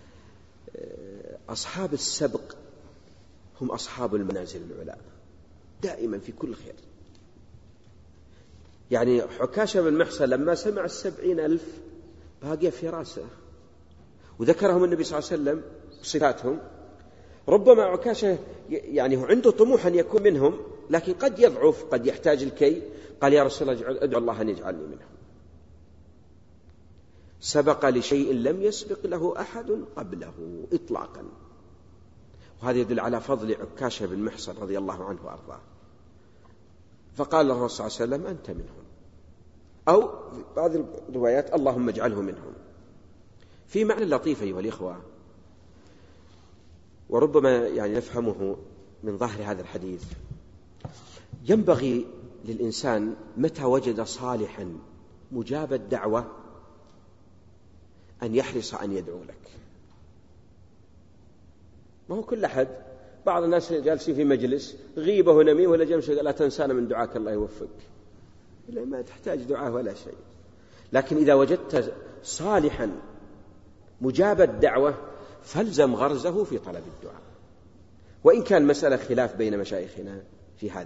أصحاب السبق هم أصحاب المنازل العلى دائما في كل خير. يعني عكاشة بن محصن لما سمع السبعين ألف باقي في راسه، وذكرهم النبي صلى الله عليه وسلم صفاتهم. ربما عكاشة يعني هو عنده طموح أن يكون منهم، لكن قد يضعف، قد يحتاج الكي. قال يا رسول الله ادعو الله أن يجعلني منهم. سبق لشيء لم يسبق له أحد قبله إطلاقا، وهذا يدل على فضل عكاشة بن محصن رضي الله عنه وأرضاه. فقال الرسول صلى الله عليه وسلم أنت منهم، أو في بعض الروايات اللهم اجعله منهم. في معنى لطيف أيها الإخوة، وربما يعني نفهمه من ظاهر هذا الحديث. ينبغي للإنسان متى وجد صالحا مجاب الدعوة أن يحرص أن يدعو لك. ما هو كل أحد، بعض الناس جالسين في مجلس غيبة ونميمة ولا جمش لا تنسانا من دعاك الله يوفق، لا ما تحتاج دعاء ولا شيء. لكن إذا وجدت صالحا مجاب الدعوة فالزم غرزه في طلب الدعاء، وإن كان مسألة خلاف بين مشايخنا في هذه،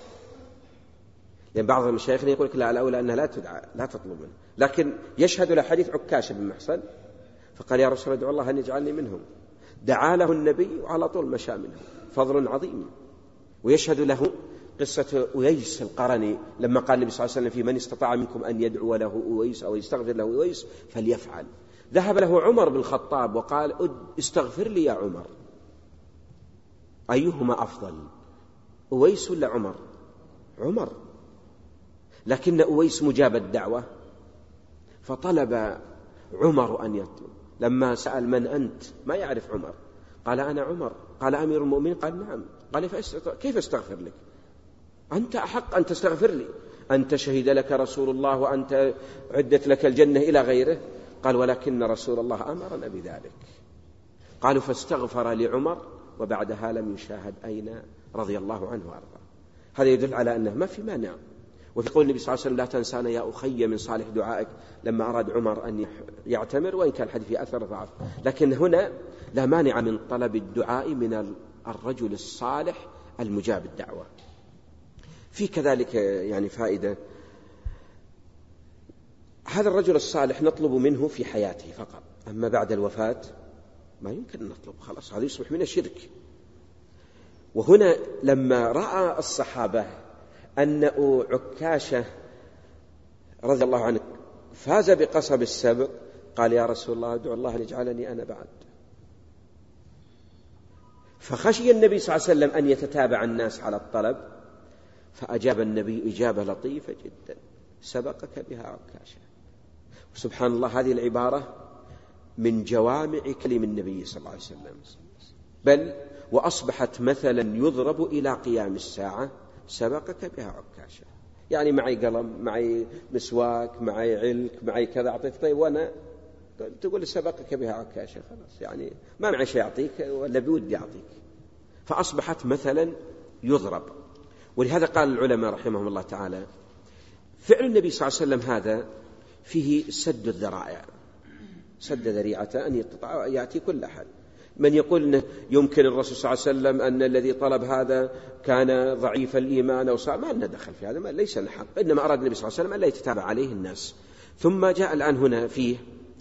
لأن بعض المشايخ يقول لك لا الأولى أنها لا تدعى لا تطلب منه، لكن يشهد له حديث عكاشة بن محصن فقال يا رسول الله ادعو الله أن يجعلني منهم. دعا له النبي وعلى طول مشى منهم، فضل عظيم. ويشهد له قصة أويس القرني لما قال النبي صلى الله عليه وسلم في من استطاع منكم أن يدعو له أويس أو يستغفر له أويس فليفعل. ذهب له عمر بن الخطاب وقال استغفر لي يا عمر، أيهما أفضل أويس ولا عمر؟ عمر، لكن أويس مجاب الدعوة فطلب عمر أن يطلب. لما سأل من أنت ما يعرف عمر، قال أنا عمر. قال أمير المؤمنين؟ قال نعم. قال كيف استغفر لك؟ أنت أحق أن تستغفر لي، أنت شهد لك رسول الله وأنت عدت لك الجنة إلى غيره. قال ولكن رسول الله أمرنا بذلك. قالوا فاستغفر لعمر وبعدها لم يشاهد أين رضي الله عنه وأرضاه. هذا يدل على أنه ما في مانع. وفي قول النبي صلى الله عليه وسلم لا تنسانا يا أخي من صالح دعائك لما أراد عمر أن يعتمر، وإن كان الحديث في أثر ضعف، لكن هنا لا مانع من طلب الدعاء من الرجل الصالح المجاب الدعوة. في كذلك يعني فائدة، هذا الرجل الصالح نطلب منه في حياته فقط، أما بعد الوفاة ما يمكن نطلب، خلاص هذا يصبح من الشرك. وهنا لما رأى الصحابة أن عكاشة رضي الله عنه فاز بقصب السبق قال يا رسول الله ادعو الله أن يجعلني أنا بعد. فخشي النبي صلى الله عليه وسلم أن يتتابع الناس على الطلب، فأجاب النبي إجابة لطيفة جدا سبقك بها عكاشة. سبحان الله، هذه العبارة من جوامع كلم النبي صلى الله عليه وسلم، بل وأصبحت مثلا يضرب إلى قيام الساعة سبقك بها عكاشة. يعني معي قلم، معي مسواك، معي علك، معي كذا أعطيك، طيب وأنا تقول سبقك بها عكاشة، خلاص يعني ما معي شيء أعطيك ولا بودي أعطيك. فأصبحت مثلا يضرب. ولهذا قال العلماء رحمهم الله تعالى فعل النبي صلى الله عليه وسلم هذا فيه سد الذرائع، سد ذريعة أن يأتي كل أحد. من يقول إنه يمكن الرسول صلى الله عليه وسلم أن الذي طلب هذا كان ضعيف الإيمان أو صار، ما لنا دخل في هذا، ما ليس الحق، إنما أراد النبي صلى الله عليه وسلم أن لا يتتابع عليه الناس. ثم جاء الآن هنا فيه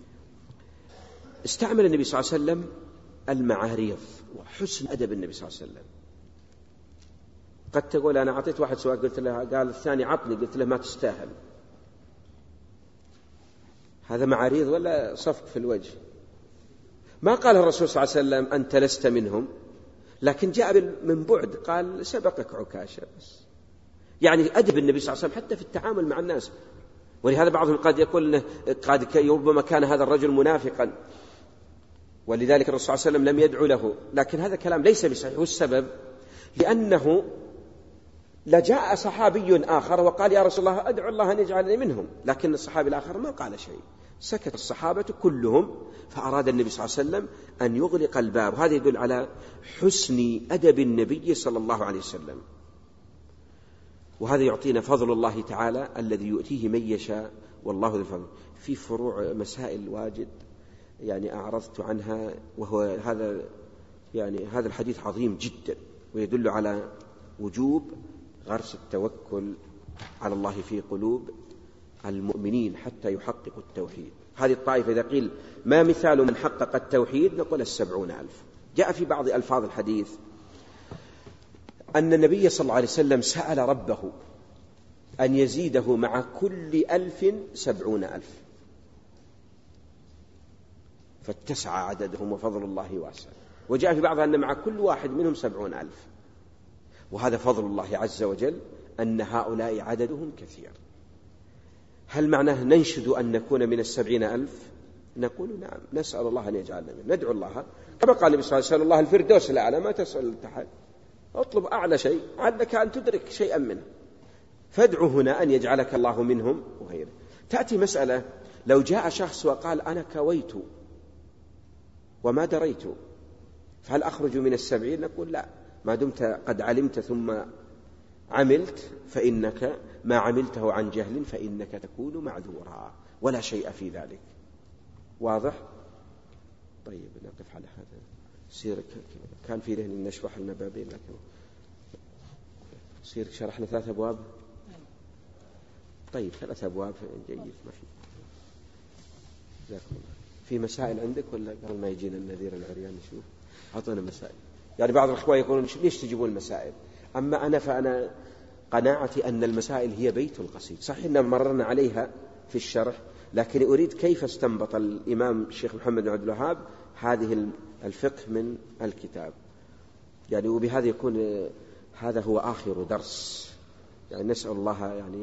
استعمل النبي صلى الله عليه وسلم المعاريض وحسن أدب النبي صلى الله عليه وسلم. قد تقول أنا أعطيت واحد سواء قلت له، قال الثاني عطني، قلت له ما تستاهل. هذا معاريض ولا صفق في الوجه؟ ما قال الرسول صلى الله عليه وسلم أنت لست منهم، لكن جاء من بعد قال سبقك عكاشة بس. يعني أدب النبي صلى الله عليه وسلم حتى في التعامل مع الناس. ولهذا بعضهم قد يقول إنه قد ربما كان هذا الرجل منافقا ولذلك الرسول صلى الله عليه وسلم لم يدعو له، لكن هذا كلام ليس بصحيح. والسبب لأنه لجاء صحابي آخر وقال يا رسول الله أدعو الله أن يجعلني منهم، لكن الصحابي الآخر ما قال شيء، سكت الصحابة كلهم. فأراد النبي صلى الله عليه وسلم أن يغلق الباب. هذا يدل على حسن أدب النبي صلى الله عليه وسلم، وهذا يعطينا فضل الله تعالى الذي يؤتيه من يشاء والله ذو الفضل. في فروع مسائل واجد يعني أعرضت عنها، وهو هذا يعني هذا الحديث عظيم جدا ويدل على وجوب غرس التوكل على الله في قلوب المؤمنين حتى يحققوا التوحيد. هذه الطائفة إذا قيل ما مثال من حقق التوحيد نقول السبعون ألف. جاء في بعض ألفاظ الحديث أن النبي صلى الله عليه وسلم سأل ربه أن يزيده مع كل ألف سبعون ألف، فاتسع عددهم وفضل الله واسع. وجاء في بعضها أن مع كل واحد منهم سبعون ألف، وهذا فضل الله عز وجل أن هؤلاء عددهم كثير. هل معناه ننشد أن نكون من السبعين ألف؟ نقول نعم، نسأل الله أن يجعلنا منه، ندعو الله كما قال النبي صلى الله عليه وسلم الله الفردوس الأعلى، ما تسأل تحت، اطلب أعلى شيء علك أن تدرك شيئا منه، فادعو هنا أن يجعلك الله منهم وغيره. تأتي مسألة لو جاء شخص وقال أنا كويت وما دريت، فهل أخرج من السبعين؟ نقول لا، ما دمت قد علمت ثم عملت فإنك ما عملته عن جهل فإنك تكون معذورا ولا شيء في ذلك. واضح؟ طيب نقف على هذا. سيرك كان في ذهن نشرح لنا بابين، لكن سيرك شرحنا ثلاث أبواب. طيب ثلاث أبواب جيد، ما في. جزاكم الله. في مسائل عندك ولا قبل ما يجينا النذير العريان نشوف؟ أعطونا مسائل. يعني بعض الأخوة يقولون ليش تجيبون المسائل؟ أما أنا فأنا قناعتي أن المسائل هي بيت القصيد. صحيح أننا مررنا عليها في الشرح، لكن أريد كيف استنبط الإمام الشيخ محمد بن عبد الوهاب هذه الفقه من الكتاب، يعني وبهذا يكون هذا هو آخر درس. يعني نسأل الله يعني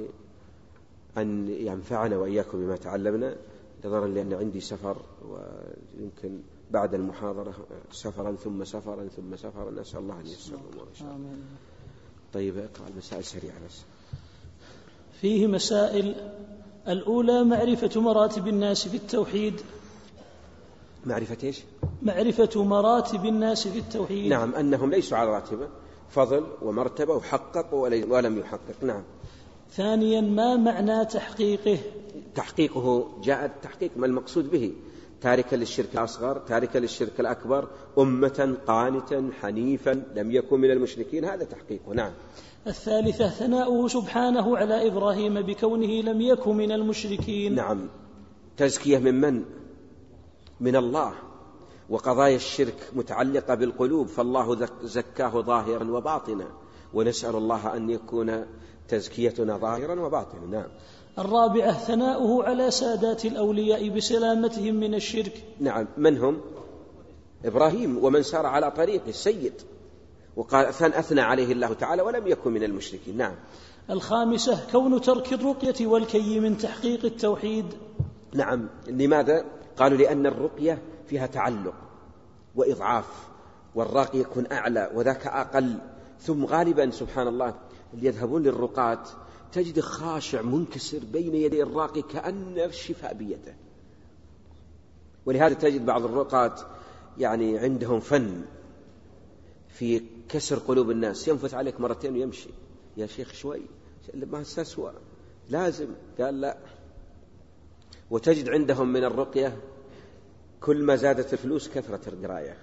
أن ينفعنا وإياكم بما تعلمنا، نظرا لأن عندي سفر ويمكن بعد المحاضرة سفرا ثم سفرا ثم سفرا، نسأل الله أن يسر الأمور إن شاء الله. طيب اقرأ المسائل سريعة بس. فيه مسائل. الأولى معرفة مراتب الناس في التوحيد. معرفة إيش؟ معرفة مراتب الناس في التوحيد. نعم، أنهم ليسوا على راتبة، فضل ومرتبة وحققوا ولم يحقق. نعم. ثانيا ما معنى تحقيقه؟ تحقيقه جاء التحقيق ما المقصود به، تاركا للشرك الأصغر تاركا للشرك الأكبر، أمة قانتا حنيفا لم يكن من المشركين، هذا تحقيقه. نعم. الثالثة ثناؤه سبحانه على إبراهيم بكونه لم يكن من المشركين. نعم، تزكية من من؟ من الله، وقضايا الشرك متعلقة بالقلوب، فالله زكاه ظاهرا وباطنا، ونسأل الله أن يكون تزكيتنا ظاهرا وباطنا. نعم. الرابعة ثناؤه على سادات الأولياء بسلامتهم من الشرك. نعم، من هم؟ إبراهيم ومن سار على طريق السيد، وقال أثنى عليه الله تعالى ولم يكن من المشركين. نعم. الخامسة كون ترك الرقية والكي من تحقيق التوحيد. نعم. لماذا؟ قالوا لأن الرقية فيها تعلق وإضعاف، والراقي يكون أعلى وذاك أقل. ثم غالبا سبحان الله اللي يذهبون للرقاة تجد خاشع منكسر بين يدي الراقي كأن الشفاء بيده، ولهذا تجد بعض الرقاة يعني عندهم فن في كسر قلوب الناس، ينفث عليك مرتين ويمشي، يا شيخ شوي ما استسوى لازم، قال لا. وتجد عندهم من الرقية كل ما زادت الفلوس كثرة القراية،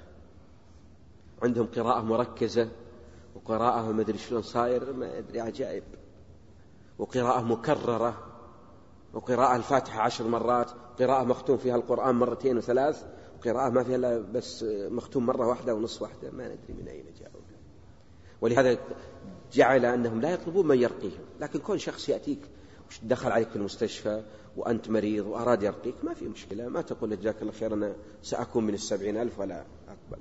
عندهم قراءة مركزة وقراءة ما أدري شلون صاير، ما أدري عجائب، وقراءة مكررة، وقراءة الفاتحة عشر مرات، قراءة مختوم فيها القرآن مرتين وثلاث، وقراءة ما فيها إلا بس مختوم مرة واحدة ونصف واحدة، ما ندري من أين جاءوا. ولهذا جعل أنهم لا يطلبون من يرقيهم، لكن كون شخص يأتيك دخل عليك في المستشفى وأنت مريض وأراد يرقيك ما في مشكلة، ما تقول جزاك الله خير أنا سأكون من السبعين ألف ولا أقبل.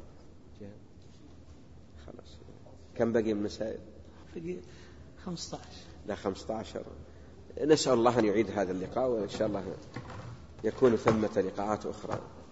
خلاص كم بقي من مسائل؟ بقي خمسة عشر. لا خمسة عشر. نسأل الله أن يعيد هذا اللقاء، وإن شاء الله يكون ثمة لقاءات أخرى.